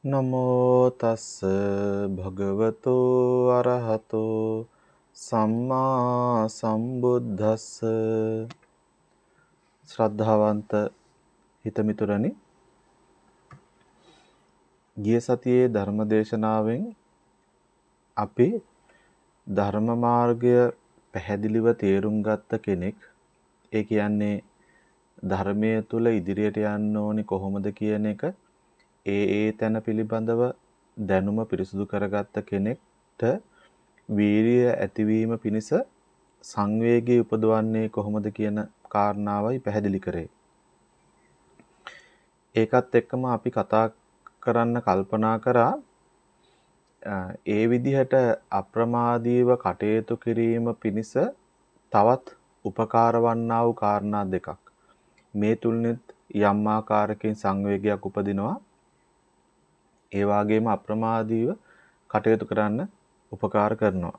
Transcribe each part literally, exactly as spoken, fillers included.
නමෝ තස්ස භගවතෝ අරහතෝ සම්මා සම්බුද්දස්ස ශ්‍රද්ධාවන්ත හිතමිතුරනි, ගිය සතියේ ධර්ම දේශනාවෙන් අපි ධර්ම මාර්ගය පැහැදිලිව තේරුම් ගත්ත කෙනෙක්, ඒ කියන්නේ ධර්මයේ තුල ඉදිරියට යන්න ඕනි කොහොමද කියන එක ඒ ඒ තැන පිළිබඳව දැනුම පිරිසුදු කරගත්ත කෙනෙක්ට වීරිය ඇතිවීම පිණිස සංවේගී උපදවන්නේ කොහොමද කියන කාරණාවයි පැහැදිලි කරේ. ඒකත් එක්කම අපි කතා කරන්න කල්පනා කරා ඒ විදිහට අප්‍රමාදීව කටයුතු කිරීම පිණිස තවත් උපකාර වන්නා වූ කාරණා දෙකක්. මේ තුලිනුත් යම් ආකාරයකින් සංවේගයක් උපදිනවා. ඒ වගේම අප්‍රමාදීව කටයුතු කරන්න උපකාර කරනවා.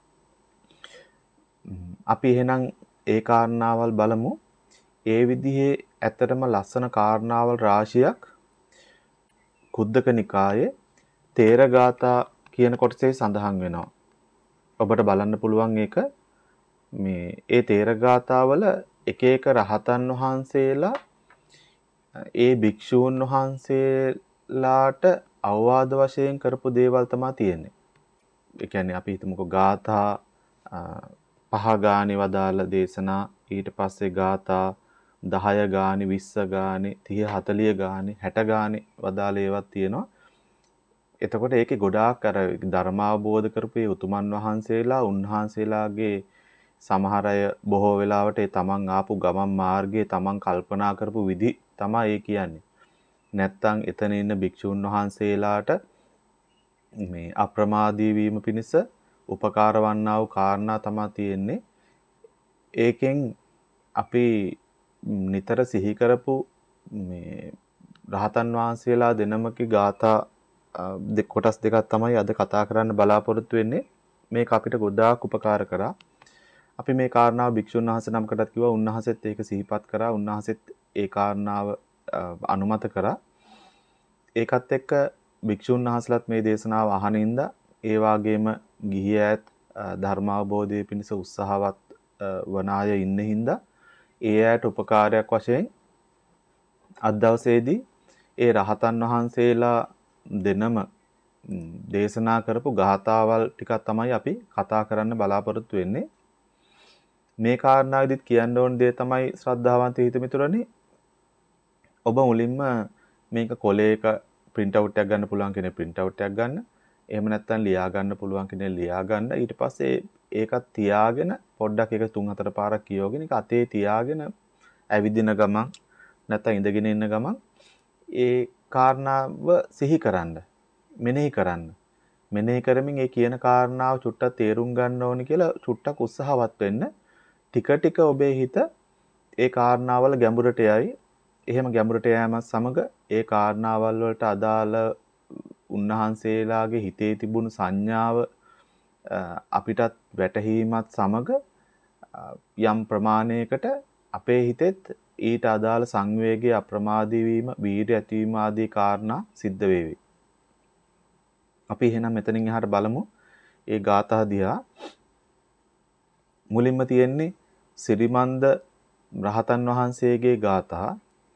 අපි එහෙනම් ඒ කාරණාවල් බලමු. ඒ විදිහේ ඇත්තටම ලස්සන කාරණාවල් රාශියක් කුද්දක නිකායේ තේරගාථා කියන කොටසේ සඳහන් වෙනවා. ඔබට බලන්න පුළුවන් ඒක මේ ඒ තේරගාථාවල එක එක රහතන් වහන්සේලා ඒ භික්ෂූන් වහන්සේලාට අවවාද වශයෙන් කරපු දේවල් තමයි තියෙන්නේ. ඒ කියන්නේ අපි හිතමුකෝ ගාථා පහ ගානේ වදාළ දේශනා, ඊට පස්සේ ගාථා දහය ගානේ, විස්ස ගානේ, තිහ හතළිහ ගානේ, හැට ගානේ වදාළ ඒවාත් තියෙනවා. එතකොට ඒකේ ගොඩාක් අර ධර්ම අවබෝධ කරපු උතුමන් වහන්සේලා, උන්වහන්සේලාගේ සමහර අය බොහෝ වෙලාවට ඒ තමන් ආපු ගමන් මාර්ගයේ තමන් කල්පනා කරපු විදි තමයි ඒ කියන්නේ. නැත්තම් එතන ඉන්න භික්ෂුන් වහන්සේලාට මේ අප්‍රමාදී වීම පිණිස උපකාර වන්නා වූ කාරණා තමයි තියෙන්නේ. ඒකෙන් අපි නිතර සිහි කරපු මේ රහතන් වහන්සේලා දෙනමකේ ගාථා දෙක කොටස් දෙකක් තමයි අද කතා කරන්න බලාපොරොත්තු වෙන්නේ. මේක අපිට ගොඩාක් උපකාර කරා. අපි මේ කාරණාව භික්ෂුන් වහන්සේ නමකටත් කිව්වා, උන්වහන්සේත් ඒක සිහිපත් කරා, උන්වහන්සේත් ඒ කාරණාව අනුමත කරා. ඒකත් එක්ක භික්ෂුන් වහන්සේලාත් මේ දේශනාව අහනින්ද ඒ වාගේම ගිහි ඈත් ධර්ම අවබෝධයේ පිණිස උත්සාහවත් වන අය ඉන්න හින්දා ඒ ඈට උපකාරයක් වශයෙන් අද දවසේදී ඒ රහතන් වහන්සේලා දෙනම දේශනා කරපු ගාථාවල් ටිකක් තමයි අපි කතා කරන්න බලාපොරොත්තු වෙන්නේ. මේ කාරණාවෙදිත් කියන්න ඕන දේ තමයි ශ්‍රද්ධාවන්ත හිතමිතුරනි, ඔබ මුලින්ම මේක කොලේක print out එකක් ගන්න පුළුවන් කෙනෙක් print out එකක් ගන්න. එහෙම නැත්නම් ලියා ගන්න පුළුවන් කෙනෙක් ලියා ගන්න. ඊට පස්සේ ඒකත් තියාගෙන පොඩ්ඩක් ඒක තුන් හතර පාරක් කියවගෙන ඒක අතේ තියාගෙන ඇවිදින ගමන් නැත්නම් ඉඳගෙන ඉන්න ගමන් ඒ කාරණාව සිහි කරන්න, මෙනෙහි කරන්න. මෙනෙහි කරමින් ඒ කියන කාරණාව චුට්ටක් තේරුම් ගන්න ඕනි කියලා චුට්ටක් උත්සාහවත් වෙන්න. ටික ටික ඔබේ හිත ඒ කාරණාවල ගැඹුරට යයි. එහෙම ගැඹුරට යෑමත් සමග ඒ කාරණාවල් වලට අදාළ උන්වහන්සේලාගේ හිතේ තිබුණු සංඥාව අපිටත් වැටහීමත් සමග යම් ප්‍රමාණයකට අපේ හිතෙත් ඊට අදාළ සංවේගය, අප්‍රමාදී වීම, වීර්ය ඇතිවීම ආදී කාරණා සිද්ධ වේවි. අපි එහෙනම් මෙතනින් එහාට බලමු ඒ ගාථා දිහා. මුලින්ම තියෙන්නේ සිරිමන්ද රහතන් වහන්සේගේ ගාථා.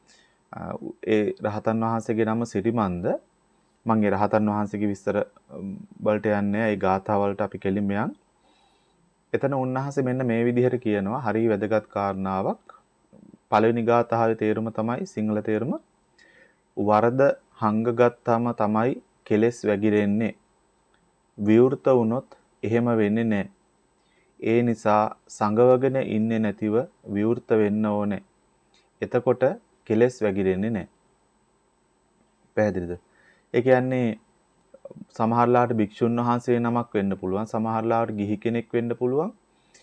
ඒ රහතන් වහන්සේගේ නම සිරිමන්ද. මම ඒ රහතන් වහන්සේගේ විස්තර වලට යන්නේ. ඒ ගාථා වලට අපි කෙලින්ම යන්. එතන උන්වහන්සේ මෙන්න මේ විදිහට කියනවා, හරිය වැදගත් කාරණාවක්. පළවෙනි ගාථාවේ තේරුම තමයි, සිංහල තේරුම, වරද හංගගත්තාම තමයි කෙලෙස් වැగిරෙන්නේ. විවෘත වුණොත් එහෙම වෙන්නේ නැහැ. ඒ නිසා සංගවගෙන ඉන්නේ නැතිව විවෘත වෙන්න ඕනේ. එතකොට කෙලෙස් වැగిරෙන්නේ නැහැ. පැහැදිලිද? ඒ කියන්නේ සමහරලාට භික්ෂුන් වහන්සේ නමක් වෙන්න පුළුවන්, සමහරලාට ගිහි කෙනෙක් වෙන්න පුළුවන්.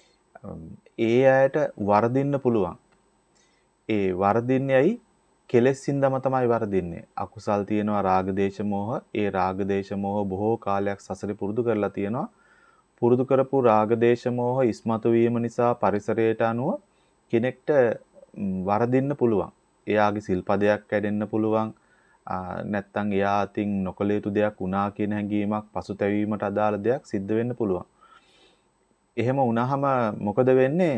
ඒ අයට වරදින්න පුළුවන්. ඒ වරදින්නේ ඇයි? කෙලෙස් හින්දාම තමයි වරදින්නේ. අකුසල් තියෙනවා, රාග දේශ මොහ. ඒ රාග දේශ මොහ බොහෝ කාලයක් සසරේ පුරුදු කරලා තියෙනවා. පුරුදු කරපු රාග දේශ මොහ ඉස්මතු වීම නිසා පරිසරයට අනුව කෙනෙක්ට වරදින්න පුළුවන්. එයාගේ සිල්පදයක් කැඩෙන්න පුළුවන්. නැත්තම් එයා අතින් නොකළ යුතු දෙයක් වුණා කියන හැඟීමක් පසුතැවීමට අදාළ දෙයක් සිද්ධ වෙන්න පුළුවන්. එහෙම වුණාම මොකද වෙන්නේ?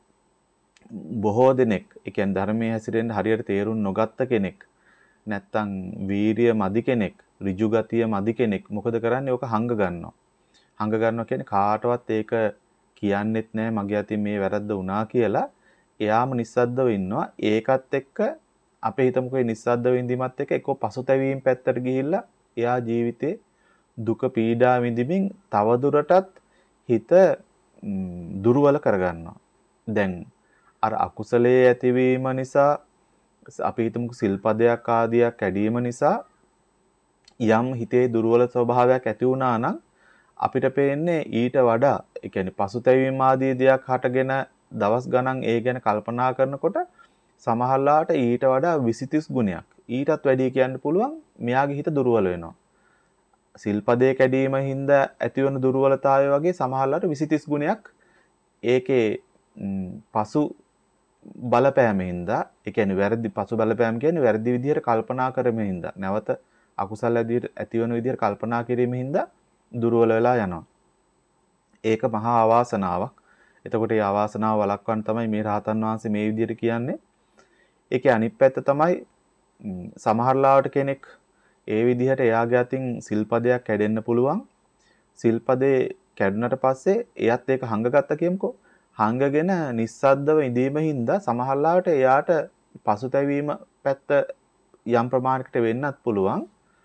බොහෝ දෙනෙක්, ඒ කියන්නේ ධර්මයේ හැසිරෙන්න හරියට තේරුම් නොගත්ත කෙනෙක්, නැත්තම් වීරිය මදි කෙනෙක්, ඍජු ගතිය මදි කෙනෙක් මොකද කරන්නේ? ඕක හංග ගන්නවා. හංග ගන්නවා කියන්නේ කාටවත් ඒක කියන්නෙත් නෑ මගේ අතින් මේ වැරද්ද වුණා කියලා. එයාම නිස්සද්දව ඉන්නවා. ඒකත් එක්ක අපේ හිතමුකෝ නිස්සද්දව ඉඳීමත් එක්ක එක්ක පසුතැවීම් පැත්තට ගිහිල්ලා එයා ජීවිතේ දුක පීඩා විඳින්මින් තවදුරටත් හිත දුර්වල කරගන්නවා. දැන් අර අකුසලයේ ඇතිවීම නිසා අපි හිතමුකෝ සිල්පදයක් ආදියක් කැඩීම නිසා යම් හිතේ දුර්වල ස්වභාවයක් ඇති වුණා නම් අපිට පේන්නේ ඊට වඩා, ඒ කියන්නේ පසුතැවීම ආදී දෙයක් හටගෙන දවස් ගණන් ඒ ගැන කල්පනා කරනකොට සමහරලාට ඊට වඩා විසි තිස් ගුණයක් ඊටත් වැඩි කියන්න පුළුවන් මෙයාගේ හිත දුර්වල වෙනවා. සිල්පදයේ කැඩීම හින්දා ඇතිවන දුර්වලතාවය වගේ සමහරලාට විසි තිස් ගුණයක් ඒකේ පසු බලපෑම හින්දා, ඒ කියන්නේ වැරදි පසු බලපෑම කියන්නේ වැරදි විදිහට කල්පනා කරමින් හින්දා, නැවත අකුසල ඇතිවන විදිහට කල්පනා කිරීමෙන් හින්දා දුර්වල වෙලා යනවා. ඒක මහා අවාසනාවක්. එතකොට මේ අවාසනාව වළක්වන්න තමයි මේ රහතන් වහන්සේ මේ විදිහට කියන්නේ. ඒකේ අනිත් පැත්ත තමයි සමහරලාවට කෙනෙක් ඒ විදිහට එයාගේ අතින් සිල්පදයක් කැඩෙන්න පුළුවන්. සිල්පදේ කැඩුනට පස්සේ එයත් ඒක හංගගත්ත කියමුකෝ. හංගගෙන නිස්සද්දව ඉඳීම හින්දා සමහරලාවට එයාට පසුතැවීම පැත්ත යම් ප්‍රමාණයකට වෙන්නත් පුළුවන්.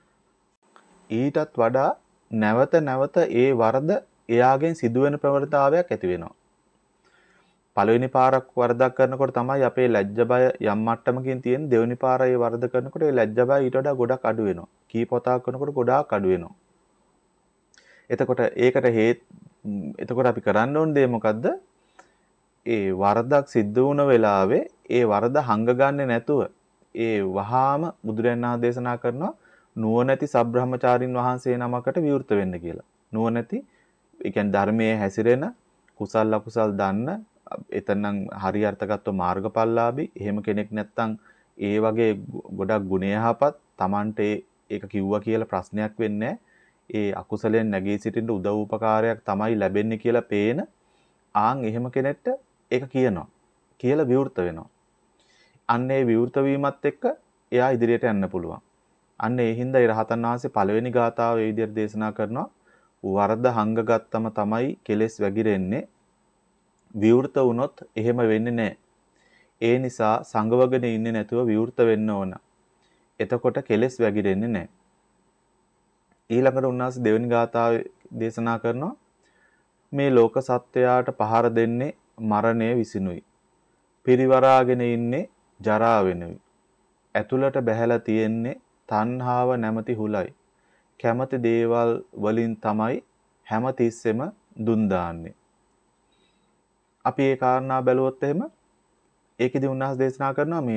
ඊටත් වඩා නැවත නැවත ඒ වරද එයාගෙන් සිදුවෙන ප්‍රවණතාවයක් ඇති වෙනවා. පළවෙනි පාරක් වරදක් කරනකොට තමයි අපේ ලැජ්ජ බය යම් මට්ටමකින් තියෙන. දෙවෙනි පාර ඒ වරද කරනකොට ඒ ලැජ්ජ බය ඊට වඩා ගොඩක් අඩු වෙනවා. කීපවතාවක් කරනකොට ගොඩාක් අඩු වෙනවා. එතකොට ඒකට හේත් එතකොට අපි කරන්න ඕන දේ මොකද්ද? ඒ වරදක් සිද්ධ වුණ වෙලාවේ ඒ වරද හංගගන්නේ නැතුව ඒ වහාම බුදුරජාණන් වහන්සේ දේශනා කරනවා නුවණැති සබ්‍රහ්මචාරින් වහන්සේ නමකට විවෘත වෙන්න කියලා. නුවණැති, ඒ කියන්නේ ධර්මයේ හැසිරෙන, කුසල් අකුසල් දන්න, එතනනම් හරි අර්ථගත්ව මාර්ගඵලලාභී එහෙම කෙනෙක් නැත්තම් ඒ වගේ ගොඩක් ගුණයහපත් Tamante ඒක කිව්වා කියලා ප්‍රශ්නයක් වෙන්නේ ඒ අකුසලෙන් නැගී සිටින්න උදව් උපකාරයක් තමයි ලැබෙන්නේ කියලා පේන ආන් එහෙම කෙනෙක්ට ඒක කියනවා කියලා විවෘත වෙනවා. අන්න ඒ විවෘත වීමත් එක්ක එයා ඉදිරියට යන්න පුළුවන්. අන්න ඒ හින්දා ඒ රහතන් වහන්සේ පළවෙනි ගාථාව ඒ විදිහට දේශනා කරනවා. වරද හංගගත්තම තමයි කෙලෙස් වැగిරෙන්නේ. විවෘත වුණොත් එහෙම වෙන්නේ නැහැ. ඒ නිසා සංගවගෙන ඉන්නේ නැතුව විවෘත වෙන්න ඕන. එතකොට කෙලෙස් වැగిරෙන්නේ නැහැ. ඊළඟට උන්වහන්සේ දෙවෙනි ගාථාව දේශනා කරනවා මේ ලෝක සත්වයාට පහර දෙන්නේ මරණය විසිනුයි. පිරිවරාගෙන ඉන්නේ ජරා වෙනුයි. ඇතුළට බැහැලා තියෙන්නේ තණ්හාව නැමැති හුලයි. කැමති දේවල් වලින් තමයි හැම තිස්සෙම දුන් දාන්නේ. අපි ඒ කාරණා බැලුවොත් එහෙම ඒකෙදි උන්වහන්සේ දේශනා කරනවා මේ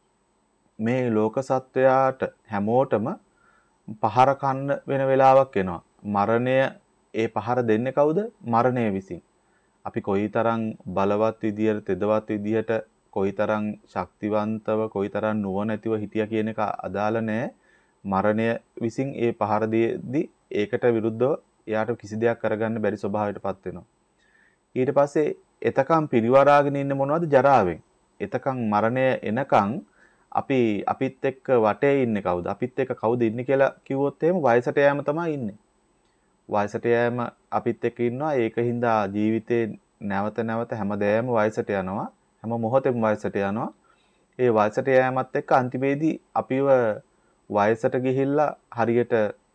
මේ ලෝක සත්වයාට හැමෝටම පහර කන්න වෙන වෙලාවක් එනවා. මරණය ඒ පහර දෙන්නේ කවුද? මරණය විසින්. අපි කොයිතරම් බලවත් විදියට, තෙදවත් විදියට, කොයිතරම් ශක්තිවන්තව, කොයිතරම් නුවණැතිව හිටියා කියන එක අදාළ නැහැ. මරණය විසින් ඒ පහර දෙද්දී ඒකට විරුද්ධව එයාට කිසි දෙයක් කරගන්න බැරි ස්වභාවයටපත් වෙනවා. ඊට පස්සේ එතකම් පිරිවරාගෙන ඉන්නේ මොනවද? ජරාවෙන්. එතකම් මරණය එනකම් අපි අපිත් එක්ක වටේ ඉන්නේ කවුද? අපිත් එක්ක කවුද ඉන්නේ කියලා කිව්වොත් එහෙම වයසට යෑම තමයි ඉන්නේ. වයසට යෑම අපිත් එක්ක ඉන්නවා. ඒකින්ද ජීවිතේ නැවත නැවත හැමදේම වයසට යනවා. හැම මොහොතෙම වයසට යනවා. ඒ වයසට යෑමත් එක්ක අන්තිමේදී අපිව වයසට ගිහිල්ලා හරියට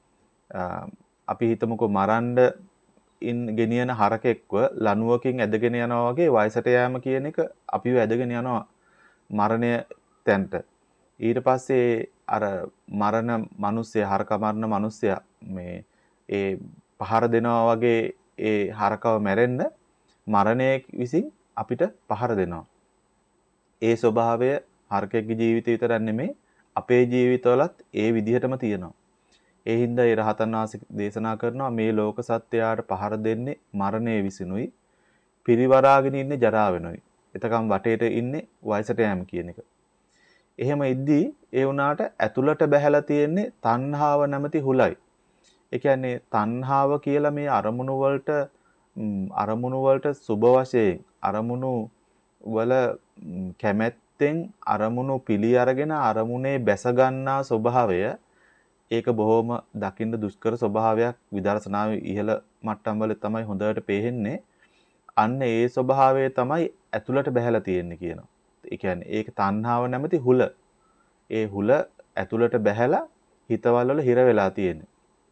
අපි හිතමුකෝ මරන්න ඉන් ගෙනියන හරකෙක්ව ලණුවකින් ඇදගෙන යනවා වගේ වයසට යෑම කියන එක අපිව ඇදගෙන යනවා මරණය තැන්ට. ඊට පස්සේ අර මරණ මිනිස්සයා, හරක මරණ මිනිස්සයා මේ ඒ පහර දෙනවා වගේ ඒ හරකව මැරෙන්න මරණය විසින් අපිට පහර දෙනවා. ඒ ස්වභාවය හරකෙක්ගේ ජීවිතය විතරක් නෙමෙයි අපේ ජීවිතවලත් ඒ විදිහටම තියෙනවා. ඒ හින්දා ඒ රහතන් වහන්සේ දේශනා කරනවා මේ ලෝක සත්‍යයට පහර දෙන්නේ මරණය විසිනුයි. පිරිවරාගෙන ඉන්නේ ජරා වෙනුයි. එතකම් වටේට ඉන්නේ වයසට යෑම කියන එක. එහෙම ඉද්දී ඒ වුණාට ඇතුළට බැහැලා තියෙන්නේ තණ්හාව නැමැති හුලයි. ඒ කියන්නේ තණ්හාව කියලා මේ අරමුණු වලට අරමුණු වලට සුබ වශයෙන් අරමුණු වල කැමැත්තෙන් අරමුණු පිළි අරගෙන අරමුණේ බැස ගන්නා ස්වභාවය ඒක බොහොම දකින්න දුෂ්කර ස්වභාවයක් විදර්ශනාවේ ඉහළ මට්ටම් වල තමයි හොඳට පේන්නේ. අන්න ඒ ස්වභාවය තමයි ඇතුළට බැහැලා තියෙන්නේ කියනවා. ඒ කියන්නේ ඒක තණ්හාව නැමැති හුල. ඒ හුල ඇතුළට බැහැලා හිතවල වල හිර වෙලා තියෙන්නේ.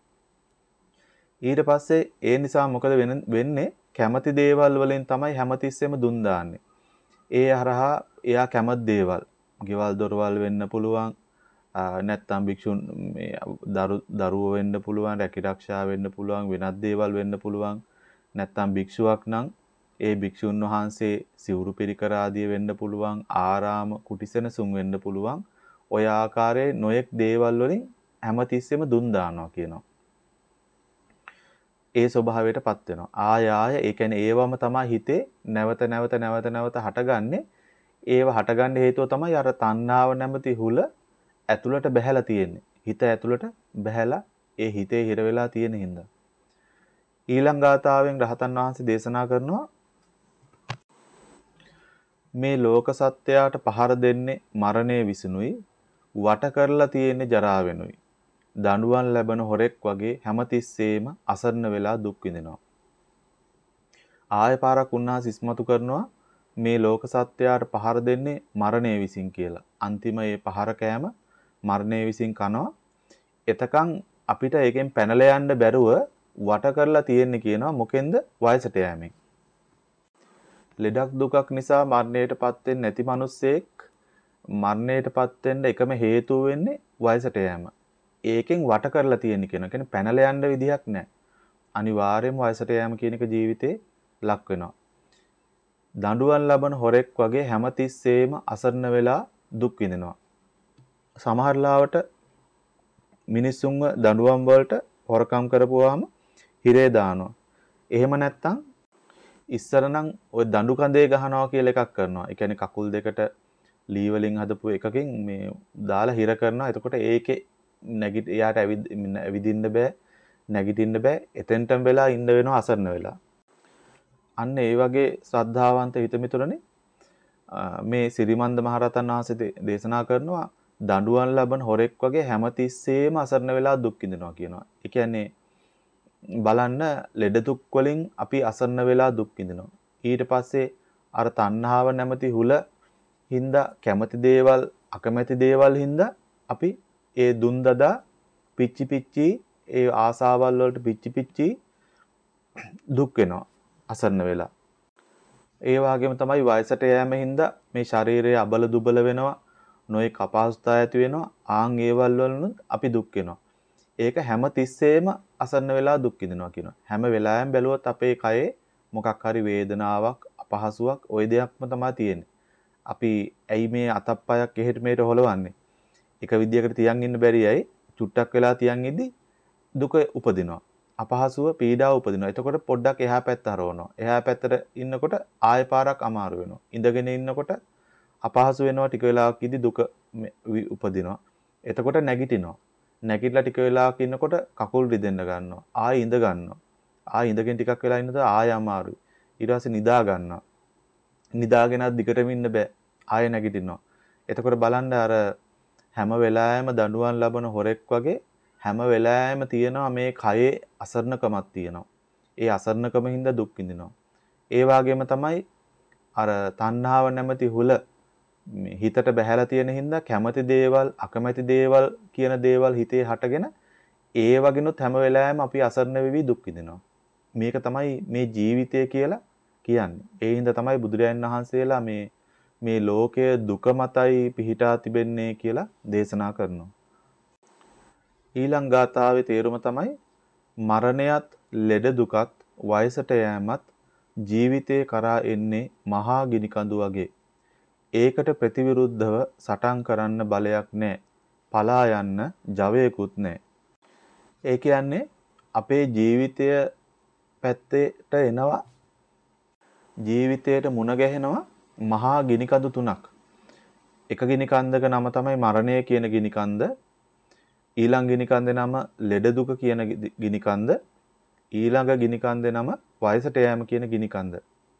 ඊට පස්සේ ඒ නිසා මොකද වෙන්නේ? කැමති දේවල් වලින් තමයි හැමතිස්සෙම දුන් දාන්නේ. ඒ හරහා එයා කැමති දේවල්, ගෙවල් දොරවල් වෙන්න පුළුවන්, නැත්නම් භික්ෂුන් මේ දරුවෝ වෙන්න පුළුවන්, රැකිරක්ෂා වෙන්න පුළුවන්, වෙනත් දේවල් වෙන්න පුළුවන්. නැත්නම් භික්ෂුවක් නම් ඒ භික්ෂුන් වහන්සේ සිවුරු පිරිකර ආදිය වෙන්න පුළුවන්, ආරාම කුටිසෙනසුන් වෙන්න පුළුවන්. ඔය ආකාරයේ නොයෙක් දේවල් වලින් හැමතිස්සෙම දුන් දානවා කියනවා. ඒ ස්වභාවයටපත් වෙනවා. ආය ආය ඒ කියන්නේ ඒවම තමයි හිතේ නැවත නැවත නැවත නැවත හටගන්නේ. ඒව හටගන්න හේතුව තමයි අර තණ්හාව නැමැති හුල ඇතුළට බැහැලා තියෙන්නේ. හිත ඇතුළට බැහැලා ඒ හිතේ හිර වෙලා තියෙන හින්දා. ඊළඟ ගාථාවෙන් රහතන් වහන්සේ දේශනා කරනවා මේ ලෝක සත්‍යයට පහර දෙන්නේ මරණය විසිනුයි, වට කරලා තියෙන්නේ ජරාවෙනුයි. දඬුවම් ලැබෙන හොරෙක් වගේ හැමතිස්සෙම අසරණ වෙලා දුක් විඳිනවා. ආය පාරක් උන්වහන්සේ ඉස්මතු කරනවා මේ ලෝක සත්‍යයට පහර දෙන්නේ මරණය විසින් කියලා. අන්තිම මේ පහර කෑම මරණය විසින් කනවා. එතකන් අපිට ඒකෙන් පැනලා යන්න බැරුව වට කරලා තියෙන්නේ කියනවා මොකෙන්ද? වයසට යෑමෙන්. ලෙඩක් දුකක් නිසා මරණයටපත් වෙන්නේ නැති මිනිස්සෙක් මරණයටපත් වෙන්න එකම හේතුව වෙන්නේ වයසට යෑම. ඒකෙන් වට කරලා තියෙන්නේ කියන. කියන්නේ පැනලා යන්න විදියක් නැහැ. අනිවාර්යයෙන්ම වයසට යෑම කියන එක ජීවිතේ ලක් වෙනවා. දඬුවම් ලබන හොරෙක් වගේ හැමතිස්සෙම අසරණ වෙලා දුක් විඳිනවා. සමහර ලාවට මිනිස්සුන්ව දඬුවම් වලට හොරකම් කරපුවාම හිරේ දානවා. එහෙම නැත්තම් ඉස්සර නම් ওই දඬු කඳේ ගහනවා කියලා එකක් කරනවා. ඒ කියන්නේ කකුල් දෙකට ලී වලින් හදපු එකකින් මේ දාලා හිර කරනවා. එතකොට ඒකේ නැගිට එයාට ඇවිදින්න බෑ, නැගිටින්න බෑ. එතෙන්ටම වෙලා ඉන්න වෙනවා අසරණ වෙලා. අන්න ඒ වගේ ශ්‍රද්ධාවන්ත හිතමිතුරනේ මේ සිරිමන්ද මහරහතන් වහන්සේ දේශනා කරනවා දඬුවම් ලබන හොරෙක් වගේ හැමතිස්සෙම අසරණ වෙලා දුක් විඳිනවා කියනවා. ඒ කියන්නේ බලන්න ලෙඩ දුක් වලින් අපි අසරණ වෙලා දුක් විඳිනවා. ඊට පස්සේ අර තණ්හාව නැමැති හුල හින්දා කැමති දේවල් අකමැති දේවල් හින්දා අපි ඒ දුන් දදා පිච්චි පිච්චි ඒ ආසාවල් වලට පිච්චි පිච්චි දුක් වෙනවා අසරණ වෙලා. ඒ වගේම තමයි වයසට යෑම හින්දා මේ ශරීරය අබල දුබල වෙනවා, නොයෙක් අපහසුතා ඇති වෙනවා. ආන් ඒවල් වලනුත් අපි දුක් වෙනවා. ඒක හැම තිස්සෙම අසරණ වෙලා දුක් විඳිනවා කියනවා. හැම වෙලාවෙම බැලුවොත් අපේ කයේ මොකක් හරි වේදනාවක්, අපහසුාවක් ওই දෙයක්ම තමයි තියෙන්නේ. අපි ඇයි මේ අතප්පයක් එහෙට මෙහෙට හොලවන්නේ? එක විදියකට තියන් ඉන්න බැරියයි චුට්ටක් වෙලා තියන් ඉද්දි දුක උපදිනවා. අපහසුව පීඩාව උපදිනවා. එතකොට පොඩ්ඩක් එහා පැත්ත හරවනවා. එහා පැත්තට ඉන්නකොට ආය පාරක් අමාරු වෙනවා. ඉඳගෙන ඉන්නකොට අපහසු වෙනවා. ටික වෙලාවක් ඉදි දුක උපදිනවා. එතකොට නැගිටිනවා. නැගිටලා ටික වෙලාවක් ඉන්නකොට කකුල් රිදෙන්න ගන්නවා. ආය ඉඳ ගන්නවා. ආය ඉඳගෙන ටිකක් වෙලා ඉන්නකොට ආය අමාරුයි. ඊට පස්සේ නිදා ගන්නවා. නිදාගෙනත් දිගටම ඉන්න බෑ. ආය නැගිටිනවා. එතකොට බලන්න අර හැම වෙලාවෙම දඬුවම් ලබන හොරෙක් වගේ හැම වෙලාවෙම තියෙනවා මේ කයේ අසරණකමක් තියෙනවා. ඒ අසරණකම හින්දා දුක් විඳිනවා. ඒ වගේම තමයි අර තණ්හාව නැමැති හුල මේ හිතට බැහැලා තියෙන හින්දා කැමති දේවල් අකමැති දේවල් කියන දේවල් හිතේ හටගෙන ඒ වගේනොත් හැම වෙලාවෙම අපි අසරණ වෙවි දුක් විඳිනවා. මේක තමයි මේ ජීවිතය කියලා කියන්නේ. ඒ හින්දා තමයි බුදුරජාණන් වහන්සේලා මේ මේ ලෝකයේ දුක මතයි පිහිටා තිබෙන්නේ කියලා දේශනා කරනවා. ඊළඟ ගාථාවේ තේරුම තමයි මරණයත් ලෙඩ දුකත් වයසට යෑමත් ජීවිතේ කරා එන්නේ මහා ගිනි කඳු වගේ. ඒකට ප්‍රතිවිරුද්ධව සටන් කරන්න බලයක් නැහැ. පලා යන්න ජවයකුත් නැහැ. ඒ කියන්නේ අපේ ජීවිතය පැත්තේට එනවා ජීවිතයට මුණ ගැහෙනවා මහා ගිනි කඳු තුනක්. එක ගිනි කන්දක නම තමයි මරණය කියන ගිනි කන්ද. ඊළඟ ගිනි කන්දේ නම ලෙඩ දුක කියන ගිනි කන්ද. ඊළඟ ගිනි කන්දේ නම වයසට යෑම කියන ගිනි කන්ද.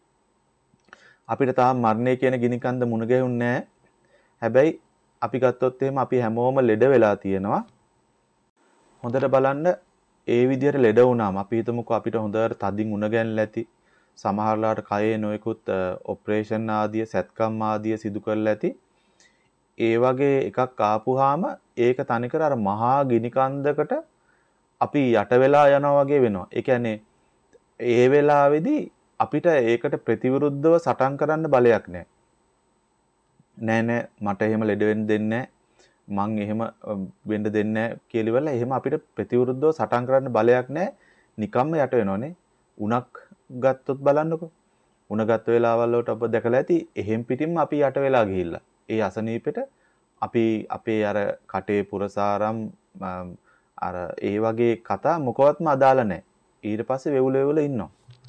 අපිට තාම මරණය කියන ගිනි කන්ද මුණ ගැහුන්නේ නැහැ. හැබැයි අපි ගත්තොත් එහෙම අපි හැමෝම ලෙඩ වෙලා තියෙනවා. හොඳට බලන්න ඒ විදිහට ලෙඩ වුණාම අපි හිතමුකෝ අපිට හොඳට තදින් උණ ගැන්ලා ඇති. සමහරලාට කයේ නොයෙකුත් ඔපරේෂන් ආදිය සැත්කම් ආදිය සිදු කරලා ඇති. ඒ වගේ එකක් ආපුවාම ඒක තනිකර අර මහා ගිනි කන්දකට අපි යට වෙලා යනවා වගේ වෙනවා. ඒ කියන්නේ ඒ වෙලාවේදී අපිට ඒකට ප්‍රතිවිරුද්ධව සටන් කරන්න බලයක් නැහැ. නෑ නෑ මට එහෙම ලෙඩ වෙන්න දෙන්නේ නැහැ. මං එහෙම වෙන්න දෙන්නේ නැහැ කියලා එහෙම අපිට ප්‍රතිවිරුද්ධව සටන් කරන්න බලයක් නැහැ. නිකම්ම යට වෙනවනේ. උණක් ගත්තොත් බලන්නකෝ. උණ ගත්ත වෙලාවල් වලට ඔබ දැකලා ඇති. එහෙම් පිටින්ම අපි යට වෙලා ගිහිල්ලා. ඒ අසනීපෙට අපි අපේ අර කටේ පුරසාරම් අර ඒ වගේ කතා මොකවත්ම අදාළ නැහැ. ඊට පස්සේ වෙවුල වෙවුල ඉන්නවා.